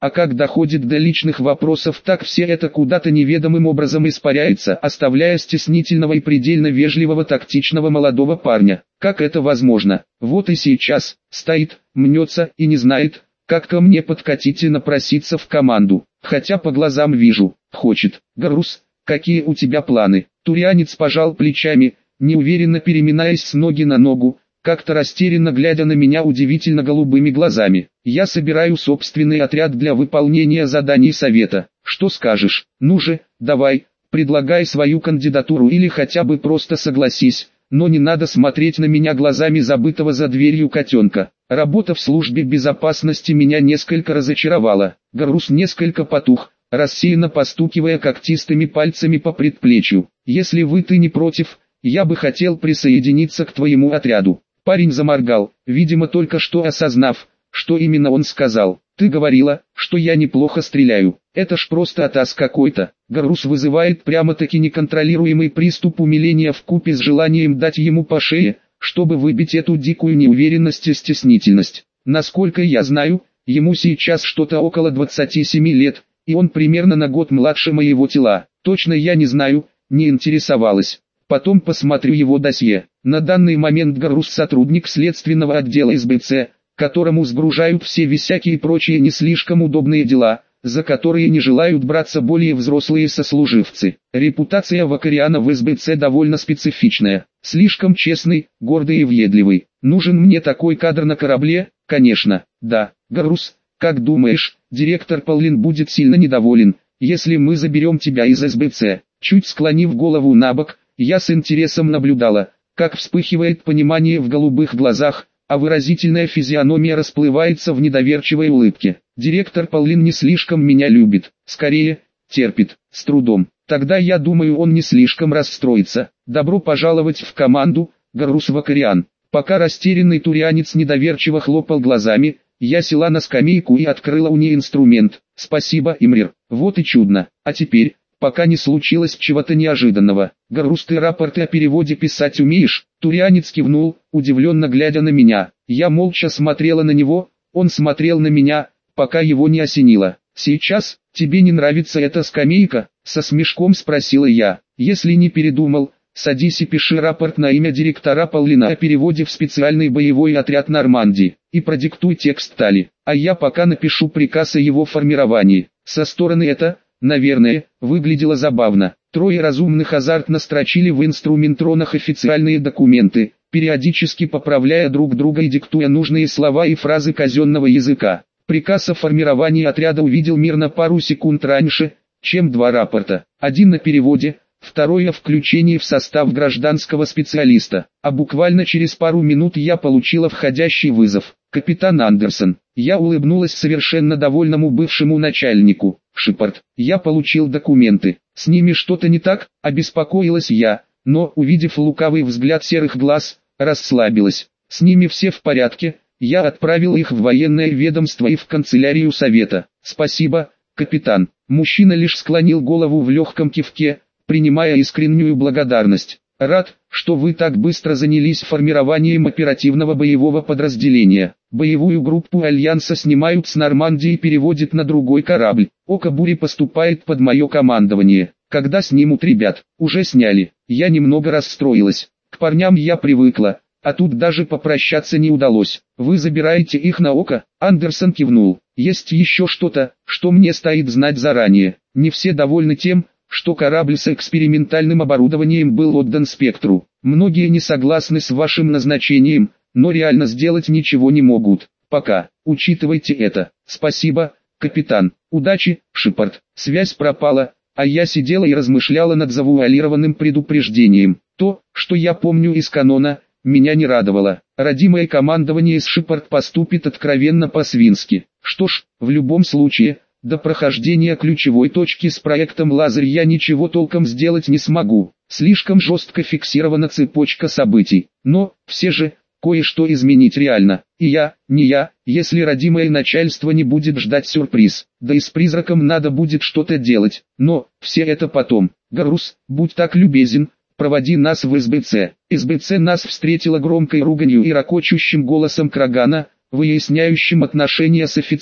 а как доходит до личных вопросов, так все это куда-то неведомым образом испаряется, оставляя стеснительного и предельно вежливого тактичного молодого парня. Как это возможно? Вот и сейчас, стоит, мнется и не знает, как ко мне подкатить и напроситься в команду, хотя по глазам вижу, хочет. Гарус, какие у тебя планы? Турианец пожал плечами, неуверенно переминаясь с ноги на ногу, как-то растерянно глядя на меня удивительно голубыми глазами. Я собираю собственный отряд для выполнения заданий совета. Что скажешь? Ну же, давай, предлагай свою кандидатуру или хотя бы просто согласись, но не надо смотреть на меня глазами забытого за дверью котенка. Работа в службе безопасности меня несколько разочаровала. Гарус несколько потух, рассеянно постукивая когтистыми пальцами по предплечью. Если ты не против, я бы хотел присоединиться к твоему отряду. Парень заморгал, видимо только что осознав, что именно он сказал. Ты говорила, что я неплохо стреляю. Это ж просто атас какой-то. Гарус вызывает прямо-таки неконтролируемый приступ умиления вкупе с желанием дать ему по шее, чтобы выбить эту дикую неуверенность и стеснительность. Насколько я знаю, ему сейчас что-то около 27 лет, и он примерно на год младше моего тела. Точно я не знаю, не интересовалась. Потом посмотрю его досье. На данный момент Гарус сотрудник следственного отдела СБЦ, которому сгружают все всякие прочие не слишком удобные дела, за которые не желают браться более взрослые сослуживцы. Репутация Вакариана в СБЦ довольно специфичная. Слишком честный, гордый и въедливый. Нужен мне такой кадр на корабле? Конечно, да. Гарус, как думаешь, директор Паулин будет сильно недоволен, если мы заберем тебя из СБЦ? Чуть склонив голову набок, я с интересом наблюдала, как вспыхивает понимание в голубых глазах, а выразительная физиономия расплывается в недоверчивой улыбке. Директор Паулин не слишком меня любит, скорее, терпит, с трудом. Тогда я думаю, он не слишком расстроится. Добро пожаловать в команду, Гарус Вакариан. Пока растерянный турианец недоверчиво хлопал глазами, я села на скамейку и открыла у нее инструмент. Спасибо, Имрир. Вот и чудно. А теперь, пока не случилось чего-то неожиданного. Гарус, ты рапорты о переводе писать умеешь? Турианец кивнул, удивленно глядя на меня. Я молча смотрела на него, он смотрел на меня, пока его не осенило. Сейчас, тебе не нравится эта скамейка? Со смешком спросила я. Если не передумал, садись и пиши рапорт на имя директора Паулина о переводе в специальный боевой отряд Нормандии, и продиктуй текст Тали, а я пока напишу приказ о его формировании. Со стороны это, наверное, выглядело забавно. Трое разумных азартно строчили в инструментронах официальные документы, периодически поправляя друг друга и диктуя нужные слова и фразы казенного языка. Приказ о формировании отряда увидел мир на пару секунд раньше, чем два рапорта. Один на переводе, второй о включении в состав гражданского специалиста. А буквально через пару минут я получила входящий вызов. Капитан Андерсон. Я улыбнулась совершенно довольному бывшему начальнику. Шепард. Я получил документы. С ними что-то не так? Обеспокоилась я, но, увидев лукавый взгляд серых глаз, расслабилась. С ними все в порядке. Я отправил их в военное ведомство и в канцелярию совета. Спасибо, капитан. Мужчина лишь склонил голову в легком кивке, принимая искреннюю благодарность. Рад, что вы так быстро занялись формированием оперативного боевого подразделения. Боевую группу Альянса снимают с Нормандии и переводят на другой корабль. Око Бури поступает под мое командование. Когда снимут ребят? Уже сняли. Я немного расстроилась. К парням я привыкла, а тут даже попрощаться не удалось. Вы забираете их на Око? Андерсон кивнул. Есть еще что-то, что мне стоит знать заранее. Не все довольны тем, что корабль с экспериментальным оборудованием был отдан Спектру. Многие не согласны с вашим назначением, но реально сделать ничего не могут. Пока. Учитывайте это. Спасибо, капитан. Удачи, Шепард. Связь пропала, а я сидела и размышляла над завуалированным предупреждением. То, что я помню из канона, меня не радовало. Родимое командование с Шепард поступит откровенно по-свински. Что ж, в любом случае, до прохождения ключевой точки с проектом «Лазарь» я ничего толком сделать не смогу. Слишком жестко фиксирована цепочка событий. Но, все же, кое-что изменить реально. И не я, если родимое начальство не будет ждать сюрприз. Да и с призраком надо будет что-то делать. Но, все это потом. Гарус, будь так любезен, проводи нас в СБЦ. СБЦ нас встретила громкой руганью и ракочущим голосом Крагана, выясняющим отношения с офицером.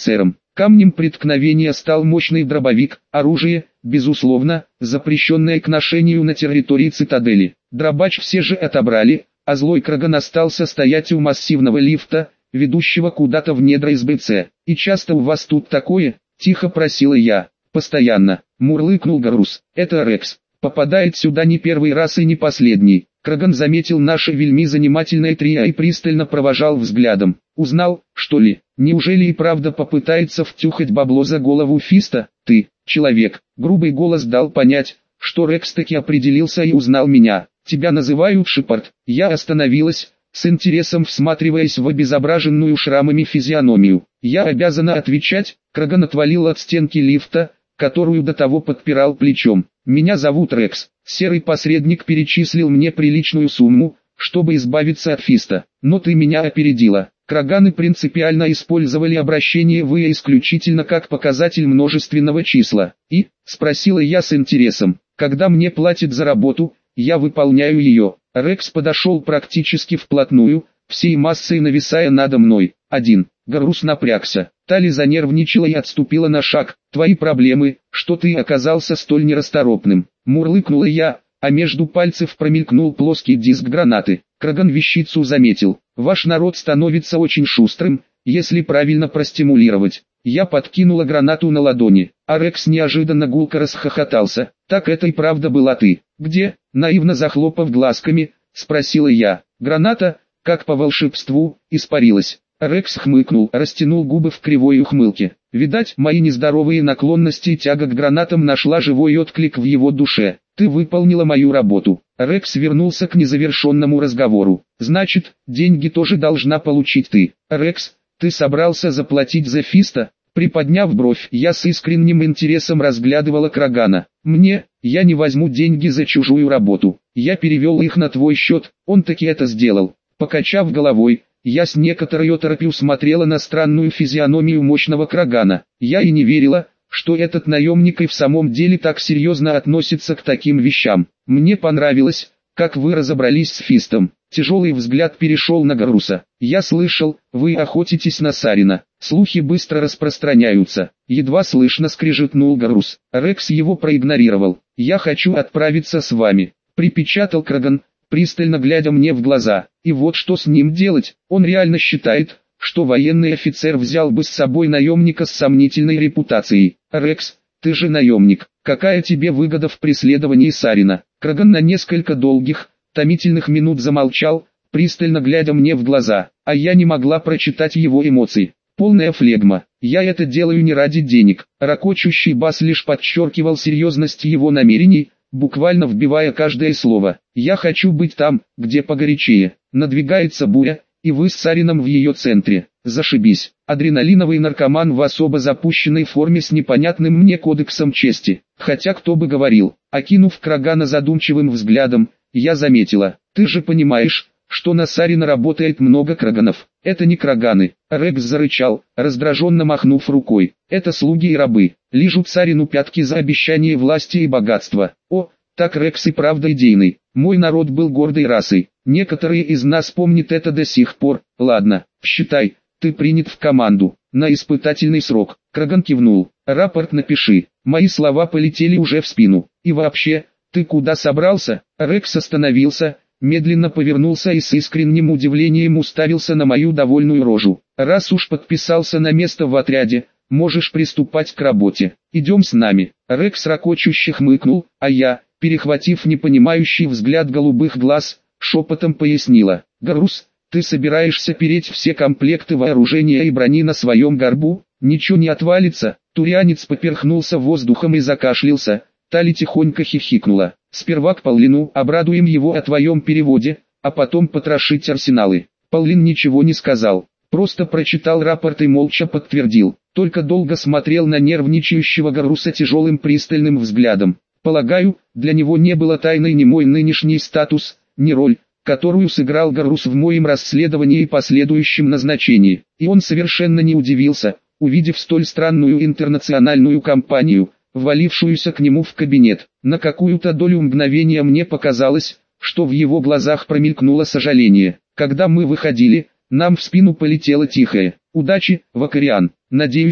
Камнем преткновения стал мощный дробовик, оружие, безусловно, запрещенное к ношению на территории цитадели. Дробач все же отобрали, а злой Краган остался стоять у массивного лифта, ведущего куда-то в недра СБЦ. «И часто у вас тут такое?» – тихо просила я. «Постоянно», – мурлыкнул Гарус. «Это Рекс. Попадает сюда не первый раз и не последний». Краган заметил наше вельми занимательное трио и пристально провожал взглядом. «Узнал, что ли? Неужели и правда попытается втюхать бабло за голову Фиста? Ты, человек!» Грубый голос дал понять, что Рекс таки определился и узнал меня. «Тебя называют Шепард». Я остановилась, с интересом всматриваясь в обезображенную шрамами физиономию. «Я обязана отвечать». Краган отвалил от стенки лифта, которую до того подпирал плечом. «Меня зовут Рекс». Серый посредник перечислил мне приличную сумму, чтобы избавиться от Фиста. «Но ты меня опередила». Краганы принципиально использовали обращение «вы» исключительно как показатель множественного числа. «И?» – спросила я с интересом. «Когда мне платят за работу, я выполняю ее». Рекс подошел практически вплотную, всей массой нависая надо мной. «1». Гарус напрягся. Тали занервничала и отступила на шаг. «Твои проблемы, что ты оказался столь нерасторопным». Мурлыкнула я, а между пальцев промелькнул плоский диск гранаты. Краган вещицу заметил. «Ваш народ становится очень шустрым, если правильно простимулировать». Я подкинула гранату на ладони, а Рекс неожиданно гулко расхохотался. «Так это и правда была ты». «Где?» – наивно захлопав глазками, спросила я. Граната, как по волшебству, испарилась. Рекс хмыкнул, растянул губы в кривой ухмылке. Видать, мои нездоровые наклонности и тяга к гранатам нашла живой отклик в его душе. «Ты выполнила мою работу». Рекс вернулся к незавершенному разговору. «Значит, деньги тоже должна получить ты». «Рекс, ты собрался заплатить за Фиста?» Приподняв бровь, я с искренним интересом разглядывала Крагана. Я не возьму деньги за чужую работу. Я перевел их на твой счет». Он таки это сделал. Покачав головой, я с некоторой оторопью смотрела на странную физиономию мощного Крагана. Я и не верила, что этот наемник и в самом деле так серьезно относится к таким вещам. Мне понравилось, как вы разобрались с Фистом. Тяжелый взгляд перешел на Гаруса. «Я слышал, вы охотитесь на Сарина. Слухи быстро распространяются». Едва слышно скрежетнул Гарус. Рекс его проигнорировал. «Я хочу отправиться с вами», припечатал Краган, пристально глядя мне в глаза. «И вот что с ним делать? Он реально считает, что военный офицер взял бы с собой наемника с сомнительной репутацией. Рекс, ты же наемник. Какая тебе выгода в преследовании Сарина?» Краган на несколько долгих, томительных минут замолчал, пристально глядя мне в глаза, а я не могла прочитать его эмоций. Полная флегма. «Я это делаю не ради денег». Рокочущий бас лишь подчеркивал серьезность его намерений, буквально вбивая каждое слово. «Я хочу быть там, где погорячее. Надвигается буря, и вы с Сарином в ее центре. Зашибись». Адреналиновый наркоман в особо запущенной форме с непонятным мне кодексом чести. Хотя кто бы говорил. Окинув Крагана задумчивым взглядом, я заметила. «Ты же понимаешь, что на Сарина работает много краганов». «Это не краганы», — Рекс зарычал, раздраженно махнув рукой. «Это слуги и рабы. Лижут Сарину пятки за обещание власти и богатства». «О, так Рекс и правда идейный. Мой народ был гордой расой. Некоторые из нас помнят это до сих пор. Ладно, считай, ты принят в команду. На испытательный срок». Краган кивнул. «Рапорт напиши». Мои слова полетели уже в спину. «И вообще, ты куда собрался?» Рекс остановился, медленно повернулся и с искренним удивлением уставился на мою довольную рожу. «Раз уж подписался на место в отряде, можешь приступать к работе. Идем с нами». Рекс ракочуще хмыкнул, а я, перехватив непонимающий взгляд голубых глаз, шепотом пояснила. «Гарус, ты собираешься переть все комплекты вооружения и брони на своем горбу? Ничего не отвалится?» Турианец поперхнулся воздухом и закашлялся. Тали тихонько хихикнула. «Сперва к Паулину, обрадуем его о твоем переводе, а потом потрошить арсеналы». Паулин ничего не сказал, просто прочитал рапорт и молча подтвердил. Только долго смотрел на нервничающего Гаруса тяжелым пристальным взглядом. Полагаю, для него не было тайной ни мой нынешний статус, ни роль, которую сыграл Гарус в моем расследовании и последующем назначении. И он совершенно не удивился, увидев столь странную интернациональную компанию, ввалившуюся к нему в кабинет. На какую-то долю мгновения мне показалось, что в его глазах промелькнуло сожаление. Когда мы выходили, нам в спину полетело тихое: «Удачи, Вакариан. Надеюсь, ты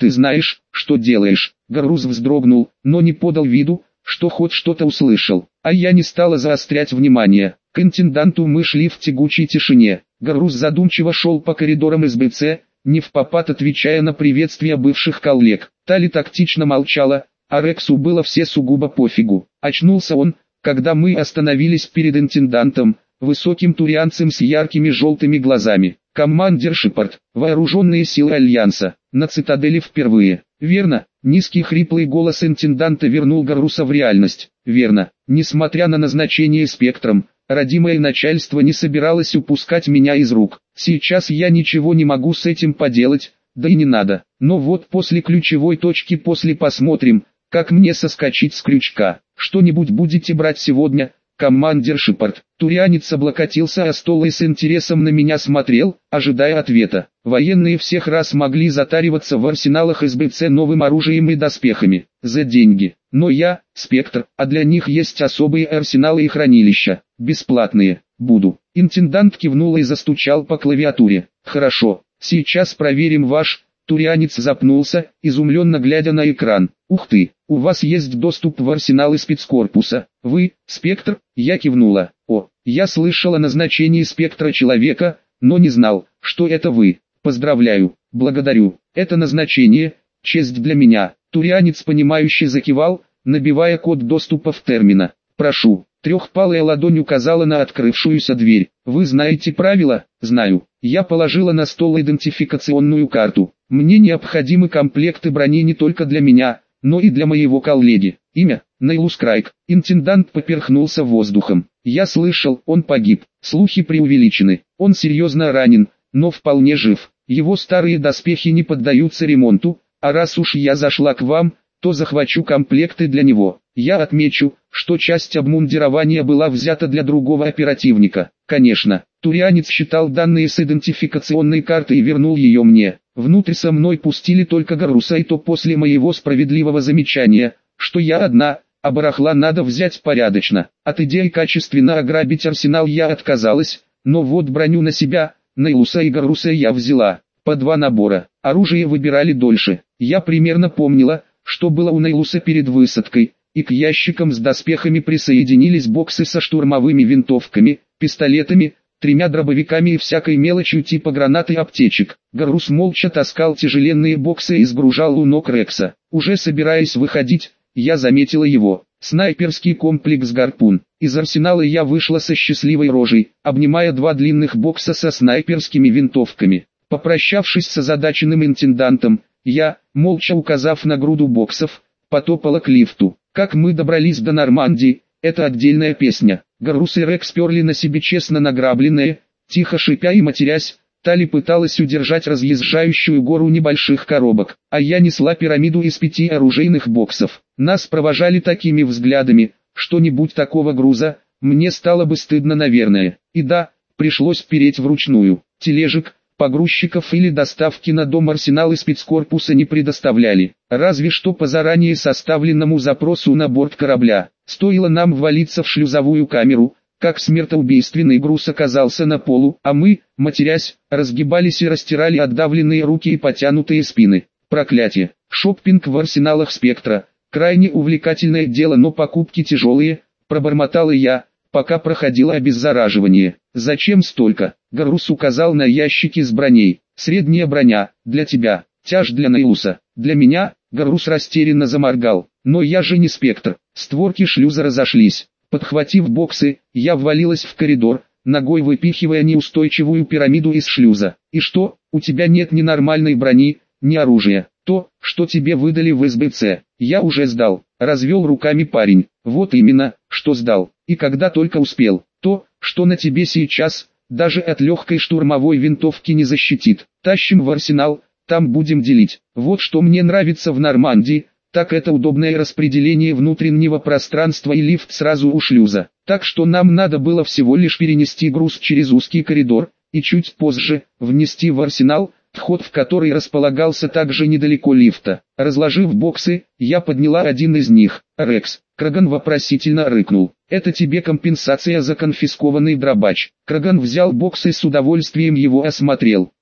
Ты знаешь, что делаешь. Гаррус вздрогнул, но не подал виду, что хоть что-то услышал. А я не стала заострять внимание. К интенданту мы шли в тягучей тишине. Гаррус задумчиво шел по коридорам СБЦ, невпопад отвечая на приветствия бывших коллег. Тали тактично молчала, а Рексу было все сугубо пофигу. Очнулся он, когда мы остановились перед интендантом, высоким турианцем с яркими желтыми глазами. «Командир Шепард, вооруженные силы Альянса, на цитадели впервые». «Верно», — низкий хриплый голос интенданта вернул Гарруса в реальность. «Верно, несмотря на назначение спектром, родимое начальство не собиралось упускать меня из рук. Сейчас я ничего не могу с этим поделать, да и не надо. Но вот после ключевой точки посмотрим, как мне соскочить с крючка. Что-нибудь будете брать сегодня, командир Шепард?» Турианец облокотился о стол и с интересом на меня смотрел, ожидая ответа. Военные всех раз могли затариваться в арсеналах СБЦ новым оружием и доспехами, за деньги. Но я, спектр, а для них есть особые арсеналы и хранилища, бесплатные. Буду. Интендант кивнул и застучал по клавиатуре. «Хорошо, сейчас проверим ваш...» Турианец запнулся, изумленно глядя на экран. «Ух ты, у вас есть доступ в арсеналы спецкорпуса. Вы, спектр?» Я кивнула. «О, я слышал о назначении спектра человека, но не знал, что это вы. Поздравляю, благодарю. Это назначение, честь для меня». Турианец понимающе закивал, набивая код доступа в термина. «Прошу». Трехпалая ладонь указала на открывшуюся дверь. «Вы знаете правила?» «Знаю». Я положила на стол идентификационную карту. «Мне необходимы комплекты брони не только для меня, но и для моего коллеги. Имя — Нейлус Крайк». Интендант поперхнулся воздухом. «Я слышал, он погиб. Слухи преувеличены. Он серьезно ранен, но вполне жив. Его старые доспехи не поддаются ремонту, а раз уж я зашла к вам, то захвачу комплекты для него. Я отмечу, что часть обмундирования была взята для другого оперативника». «Конечно». Турианец считал данные с идентификационной карты и вернул ее мне. Внутрь со мной пустили только Гарруса, и то после моего справедливого замечания, что я одна, а барахла надо взять порядочно. От идеи качественно ограбить арсенал я отказалась, но вот броню на себя, Нейлуса и Гарруса я взяла. По 2 набора. Оружие выбирали дольше. Я примерно помнила, что было у Нейлуса перед высадкой, и к ящикам с доспехами присоединились боксы со штурмовыми винтовками, пистолетами, 3 дробовиками и всякой мелочью типа гранат и аптечек. Гаррус молча таскал тяжеленные боксы и сгружал у ног Рекса. Уже собираясь выходить, я заметила его. Снайперский комплекс «Гарпун». Из арсенала я вышла со счастливой рожей, обнимая 2 длинных бокса со снайперскими винтовками. Попрощавшись с озадаченным интендантом, я, молча указав на груду боксов, потопала к лифту. Как мы добрались до Нормандии, это отдельная песня. Гаррус и Рекс перли на себе честно награбленное, тихо шипя и матерясь. Тали пыталась удержать разъезжающую гору небольших коробок, а я несла пирамиду из 5 оружейных боксов. Нас провожали такими взглядами, что не будь такого груза, мне стало бы стыдно, наверное. И да, пришлось переть вручную. Тележек, погрузчиков или доставки на дом арсеналы спецкорпуса не предоставляли, разве что по заранее составленному запросу на борт корабля. Стоило нам ввалиться в шлюзовую камеру, как смертоубийственный груз оказался на полу, а мы, матерясь, разгибались и растирали отдавленные руки и потянутые спины. Проклятие! Шоппинг в арсеналах спектра. Крайне увлекательное дело, но покупки тяжелые, пробормотала я, пока проходило обеззараживание. «Зачем столько?» Гаррус указал на ящики с броней. «Средняя броня, для тебя, тяж для Нейлуса, для меня». Гаррус растерянно заморгал. «Но я же не спектр». Створки шлюза разошлись. Подхватив боксы, я ввалилась в коридор, ногой выпихивая неустойчивую пирамиду из шлюза. «И что, у тебя нет ни нормальной брони, ни оружия? То, что тебе выдали в СБЦ, я уже сдал», — развел руками парень. «Вот именно, что сдал, и когда только успел. То, что на тебе сейчас, даже от легкой штурмовой винтовки не защитит. Тащим в арсенал, там будем делить. Вот что мне нравится в Нормандии, так это удобное распределение внутреннего пространства и лифт сразу у шлюза. Так что нам надо было всего лишь перенести груз через узкий коридор, и чуть позже, внести в арсенал, вход в который располагался также недалеко лифта. Разложив боксы, я подняла один из них. «Рекс», Краган вопросительно рыкнул. «Это тебе компенсация за конфискованный дробач». Краган взял бокс и с удовольствием его осмотрел.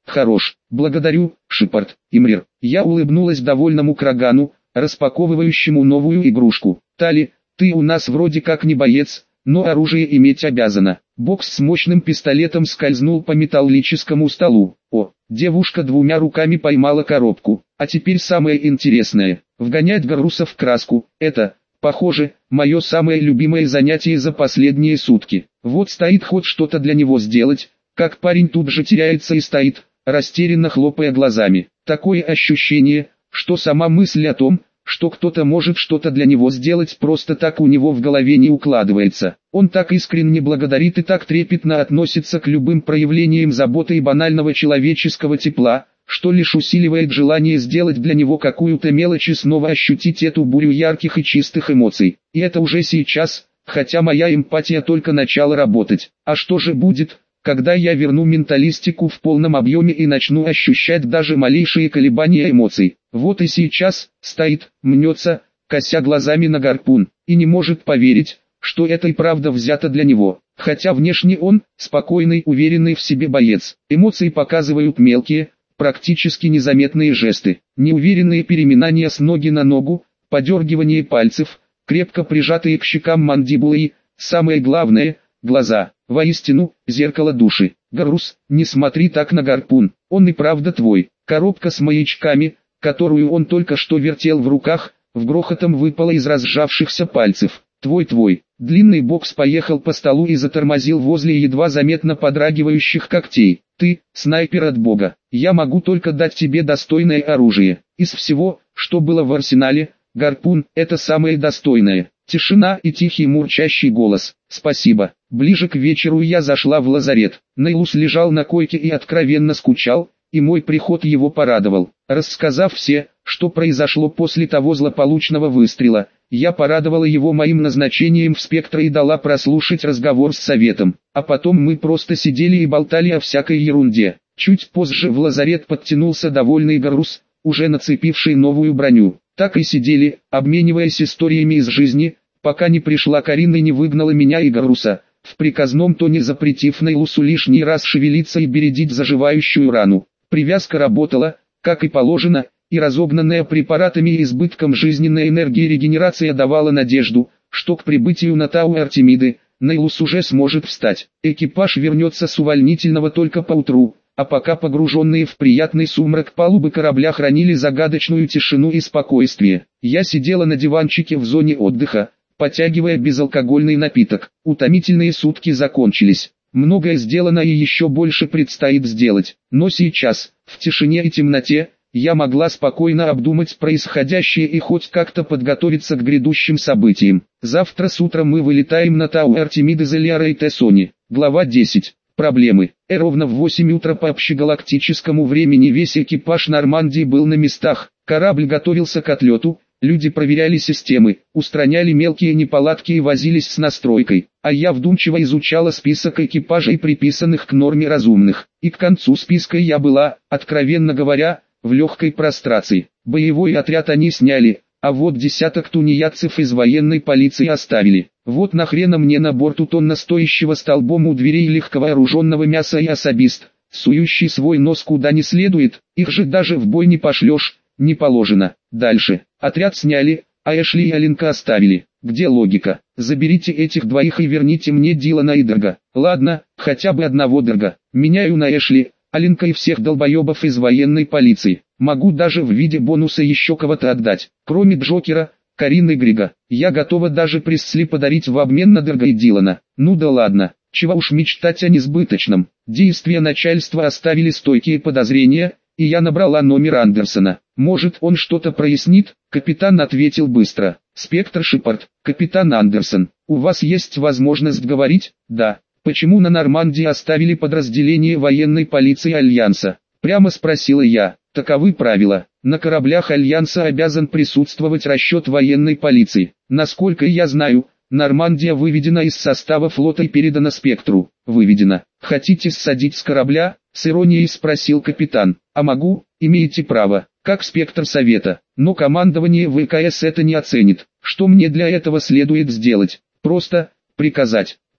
Хорош, благодарю, Шепард, Имрир. Я улыбнулась довольному Крагану, распаковывающему новую игрушку. Тали, ты у нас вроде как не боец, но оружие иметь обязана. Бокс с мощным пистолетом скользнул по металлическому столу. О, девушка двумя руками поймала коробку. А теперь самое интересное. Вгонять Гарруса в краску. Это, похоже, мое самое любимое занятие за последние сутки. Вот стоит хоть что-то для него сделать, как парень тут же теряется и стоит, растерянно хлопая глазами. Такое ощущение, что сама мысль о том, что кто-то может что-то для него сделать, просто так у него в голове не укладывается. Он так искренне благодарит и так трепетно относится к любым проявлениям заботы и банального человеческого тепла, что лишь усиливает желание сделать для него какую-то мелочь и снова ощутить эту бурю ярких и чистых эмоций. И это уже сейчас, хотя моя эмпатия только начала работать. А что же будет, когда я верну менталистику в полном объеме и начну ощущать даже малейшие колебания эмоций? Вот и сейчас, стоит, мнется, кося глазами на гарпун, и не может поверить, что это и правда взято для него. Хотя внешне он, спокойный, уверенный в себе боец. Эмоции показывают мелкие, практически незаметные жесты, неуверенные переминания с ноги на ногу, подергивание пальцев, крепко прижатые к щекам мандибулы и, самое главное, глаза. Воистину, зеркало души. Гаррус, не смотри так на гарпун, он и правда твой. Коробка с маячками, которую он только что вертел в руках, в грохотом выпала из разжавшихся пальцев. Твой. Длинный бокс поехал по столу и затормозил возле едва заметно подрагивающих когтей. Ты, снайпер от бога, я могу только дать тебе достойное оружие. Из всего, что было в арсенале, гарпун – это самое достойное. Тишина и тихий мурчащий голос. Спасибо. Ближе к вечеру я зашла в лазарет. Нейлус лежал на койке и откровенно скучал, и мой приход его порадовал. Рассказав все, что произошло после того злополучного выстрела, я порадовала его моим назначением в «Спектра» и дала прослушать разговор с советом. А потом мы просто сидели и болтали о всякой ерунде. Чуть позже в лазарет подтянулся довольный Гаррус, уже нацепивший новую броню. Так и сидели, обмениваясь историями из жизни, пока не пришла Карина и не выгнала меня и Гарруса, в приказном тоне запретив Нейлусу лишний раз шевелиться и бередить заживающую рану. Привязка работала, как и положено, и разогнанная препаратами и избытком жизненной энергии регенерация давала надежду, что к прибытию на Тау Артемиды, Нейлус уже сможет встать. Экипаж вернется с увольнительного только поутру, а пока погруженные в приятный сумрак палубы корабля хранили загадочную тишину и спокойствие. Я сидела на диванчике в зоне отдыха, потягивая безалкогольный напиток. Утомительные сутки закончились. Многое сделано и еще больше предстоит сделать. Но сейчас, в тишине и темноте, я могла спокойно обдумать происходящее и хоть как-то подготовиться к грядущим событиям. Завтра с утра мы вылетаем на Тау Артемиды Зелиара и Тессони. Глава 10. Проблемы. Ровно в 8 утра по общегалактическому времени весь экипаж Нормандии был на местах. Корабль готовился к отлету, люди проверяли системы, устраняли мелкие неполадки и возились с настройкой. А я вдумчиво изучала список экипажей, приписанных к норме разумных. И к концу списка я была, откровенно говоря, в легкой прострации. Боевой отряд они сняли, а вот десяток тунеядцев из военной полиции оставили. Вот нахрена мне на борту тонна стоящего столбом у дверей легковооруженного мяса и особист, сующий свой нос куда не следует, их же даже в бой не пошлешь, не положено. Дальше. Отряд сняли, а Эшли и Алинка оставили. Где логика? Заберите этих двоих и верните мне Дилана и Дерга. Ладно, хотя бы одного Дерга. Меняю на Эшли, Алинка и всех долбоебов из военной полиции. Могу даже в виде бонуса еще кого-то отдать. Кроме Джокера, Карины и Грига. Я готова даже Пресли подарить в обмен на Дерга и Дилана. Ну да ладно, чего уж мечтать о несбыточном. Действия начальства оставили стойкие подозрения, и я набрала номер Андерсона. Может, он что-то прояснит? Капитан ответил быстро. Спектр Шепард. Капитан Андерсон, у вас есть возможность говорить? Да. Почему на Нормандии оставили подразделение военной полиции Альянса? Прямо спросила я. Таковы правила. На кораблях Альянса обязан присутствовать расчет военной полиции. Насколько я знаю, Нормандия выведена из состава флота и передана Спектру. Выведена. Хотите ссадить с корабля? С иронией спросил капитан. А могу, имеете право, как Спектр Совета. Но командование ВКС это не оценит. Что мне для этого следует сделать? Просто приказать.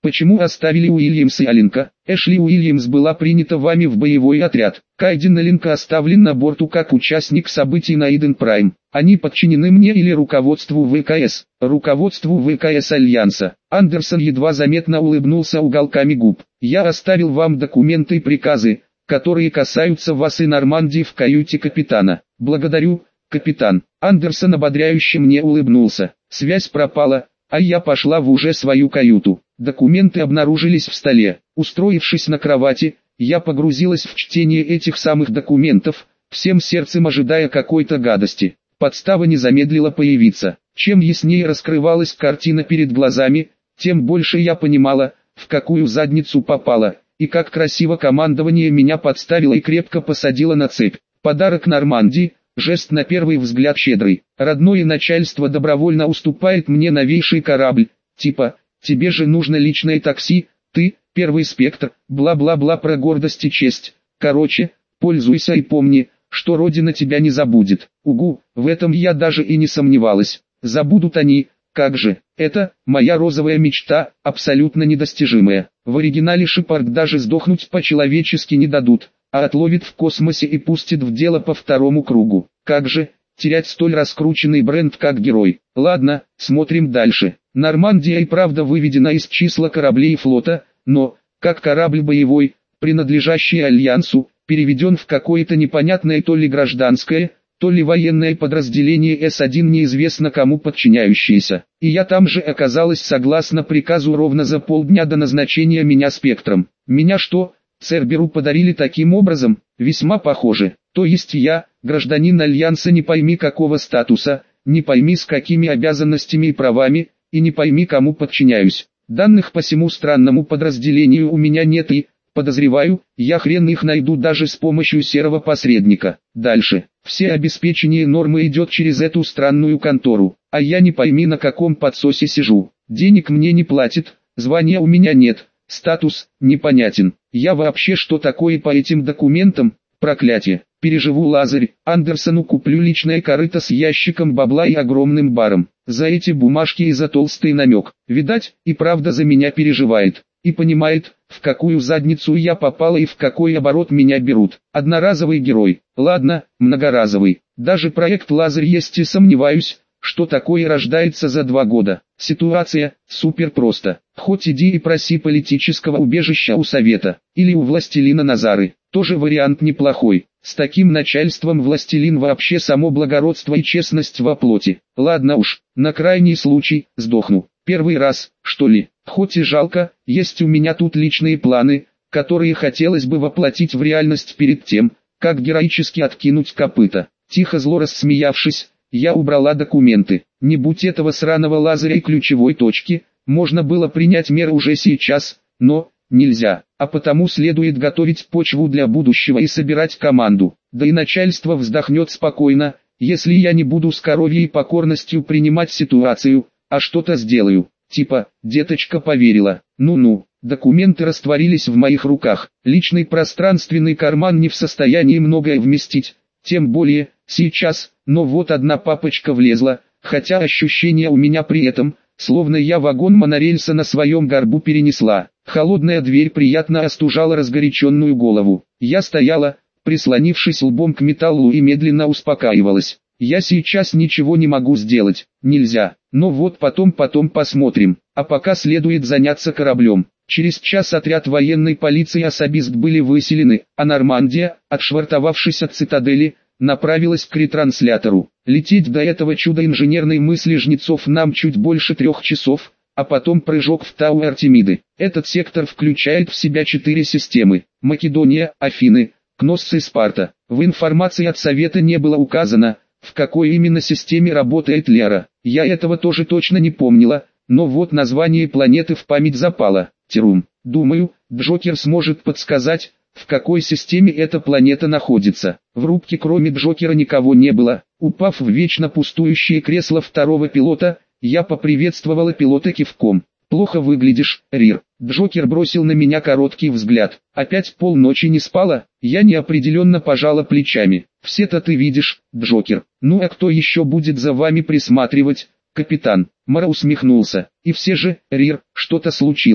Почему оставили Уильямса и Алинка? Эшли Уильямс была принята вами в боевой отряд. Кайден Алинка оставлен на борту как участник событий на Иден Прайм. Они подчинены мне или руководству ВКС? Руководству ВКС Альянса. Андерсон едва заметно улыбнулся уголками губ. Я оставил вам документы и приказы, которые касаются вас и Нормандии в каюте капитана. Благодарю, капитан. Андерсон ободряюще мне улыбнулся. Связь пропала, а я пошла в уже свою каюту. Документы обнаружились в столе. Устроившись на кровати, я погрузилась в чтение этих самых документов, всем сердцем ожидая какой-то гадости. Подстава не замедлила появиться. Чем яснее раскрывалась картина перед глазами, тем больше я понимала, в какую задницу попала, и как красиво командование меня подставило и крепко посадило на цепь. Подарок Нормандии, жест на первый взгляд щедрый. Родное начальство добровольно уступает мне новейший корабль, типа «тебе же нужно личное такси, ты, первый спектр, бла-бла-бла про гордость и честь». Короче, пользуйся и помни, что Родина тебя не забудет. Угу, в этом я даже и не сомневалась. Забудут они, как же. Это, моя розовая мечта, абсолютно недостижимая. В оригинале Шепард даже сдохнуть по-человечески не дадут, а отловит в космосе и пустит в дело по второму кругу. Как же, терять столь раскрученный бренд как герой. Ладно, смотрим дальше. Нормандия и правда выведена из числа кораблей флота, но, как корабль боевой, принадлежащий Альянсу, переведен в какое-то непонятное то ли гражданское, то ли военное подразделение С-1 неизвестно кому подчиняющееся. И я там же оказалась согласно приказу ровно за полдня до назначения меня спектром. Меня что, Церберу подарили таким образом? Весьма похоже. То есть я, гражданин Альянса не пойми какого статуса, не пойми с какими обязанностями и правами, и не пойми кому подчиняюсь. Данных по всему странному подразделению у меня нет и, подозреваю, я хрен их найду даже с помощью серого посредника. Дальше. Все обеспечение нормы идет через эту странную контору, а я не пойми на каком подсосе сижу. Денег мне не платят, звания у меня нет, статус непонятен. Я вообще что такое по этим документам? Проклятие. Переживу Лазарь, Андерсону куплю личное корыто с ящиком бабла и огромным баром. За эти бумажки и за толстый намек. Видать, и правда за меня переживает. И понимает, в какую задницу я попала и в какой оборот меня берут. Одноразовый герой. Ладно, многоразовый. Даже проект Лазарь есть и сомневаюсь, что такое рождается за 2 года. Ситуация супер просто. Хоть иди и проси политического убежища у Совета, или у властелина Назары. Тоже вариант неплохой. С таким начальством властелин вообще само благородство и честность во плоти. Ладно уж, на крайний случай, сдохну. Первый раз, что ли. Хоть и жалко, есть у меня тут личные планы, которые хотелось бы воплотить в реальность перед тем, как героически откинуть копыта. Тихо зло рассмеявшись, я убрала документы. Не будь этого сраного Лазаря и ключевой точки, можно было принять меры уже сейчас, но нельзя, а потому следует готовить почву для будущего и собирать команду. Да и начальство вздохнет спокойно, если я не буду с коровьей покорностью принимать ситуацию, а что-то сделаю. Типа, деточка поверила. Ну-ну, документы растворились в моих руках. Личный пространственный карман не в состоянии многое вместить, тем более, сейчас, но вот одна папочка влезла, хотя ощущение у меня при этом, словно я вагон монорельса на своем горбу перенесла. Холодная дверь приятно остужала разгоряченную голову. Я стояла, прислонившись лбом к металлу и медленно успокаивалась. Я сейчас ничего не могу сделать, нельзя, но вот потом посмотрим, а пока следует заняться кораблем. Через час отряд военной полиции и особист были выселены, а Нормандия, отшвартовавшись от цитадели, направилась к ретранслятору. Лететь до этого чуда инженерной мысли жнецов нам чуть больше 3 часов, а потом прыжок в Тау Артемиды. Этот сектор включает в себя 4 системы: Македония, Афины, Кносс и Спарта. В информации от Совета не было указано, в какой именно системе работает Лера. Я этого тоже точно не помнила, но вот название планеты в память запало. Терум. Думаю, Джокер сможет подсказать, в какой системе эта планета находится. В рубке кроме Джокера никого не было. Упав в вечно пустующее кресло второго пилота, я поприветствовала пилота кивком. «Плохо выглядишь, Рир». Джокер бросил на меня короткий взгляд. «Опять полночи не спала?» Я неопределенно пожала плечами. «Все-то ты видишь, Джокер. Ну а кто еще будет за вами присматривать, капитан?» Мара усмехнулся. «И все же, Рир, что-то случилось?»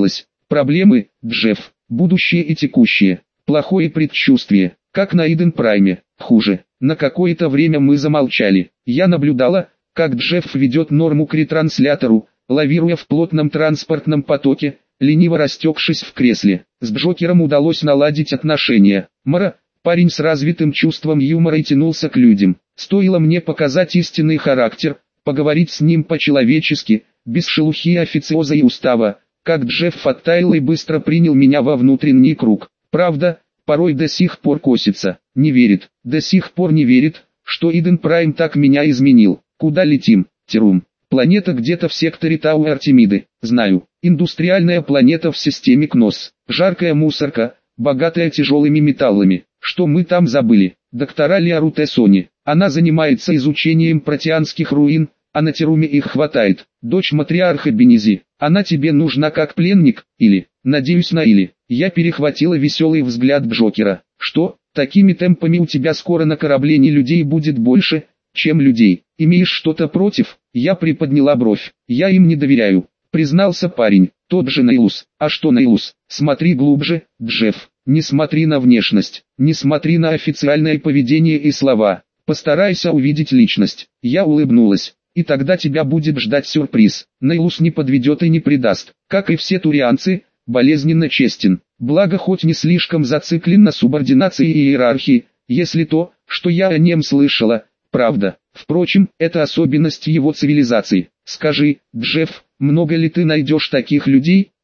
Проблемы, Джефф, будущее и текущее. Плохое предчувствие, как на Иден Прайме, хуже. На какое-то время мы замолчали. Я наблюдала, как Джефф ведет норму к ретранслятору, лавируя в плотном транспортном потоке, лениво растекшись в кресле. С Джокером удалось наладить отношения. Мара, парень с развитым чувством юмора, и тянулся к людям. Стоило мне показать истинный характер, поговорить с ним по-человечески, без шелухи официоза и устава, как Джефф оттаял и быстро принял меня во внутренний круг. Правда, порой до сих пор косится, не верит, до сих пор не верит, что Иден Прайм так меня изменил. Куда летим, Терум? Планета где-то в секторе Тау Артемиды, знаю. Индустриальная планета в системе Кнос. Жаркая мусорка, богатая тяжелыми металлами. Что мы там забыли? Доктора Лиару Тессони. Она занимается изучением протеанских руин, а на Теруме их хватает. Дочь матриарха Бенизи. Она тебе нужна как пленник, или, надеюсь на или. Я перехватила веселый взгляд Джокера. Что, такими темпами у тебя скоро на корабле не людей будет больше, чем людей? Имеешь что-то против? Я приподняла бровь. Я им не доверяю, признался парень. Тот же Нейлус. А что Нейлус? Смотри глубже, Джефф. Не смотри на внешность, не смотри на официальное поведение и слова. Постарайся увидеть личность. Я улыбнулась. И тогда тебя будет ждать сюрприз. Нейлус не подведет и не предаст. Как и все турианцы, болезненно честен. Благо хоть не слишком зациклен на субординации и иерархии, если то, что я о нем слышала, правда. Впрочем, это особенность его цивилизации. Скажи, Джефф, много ли ты найдешь таких людей,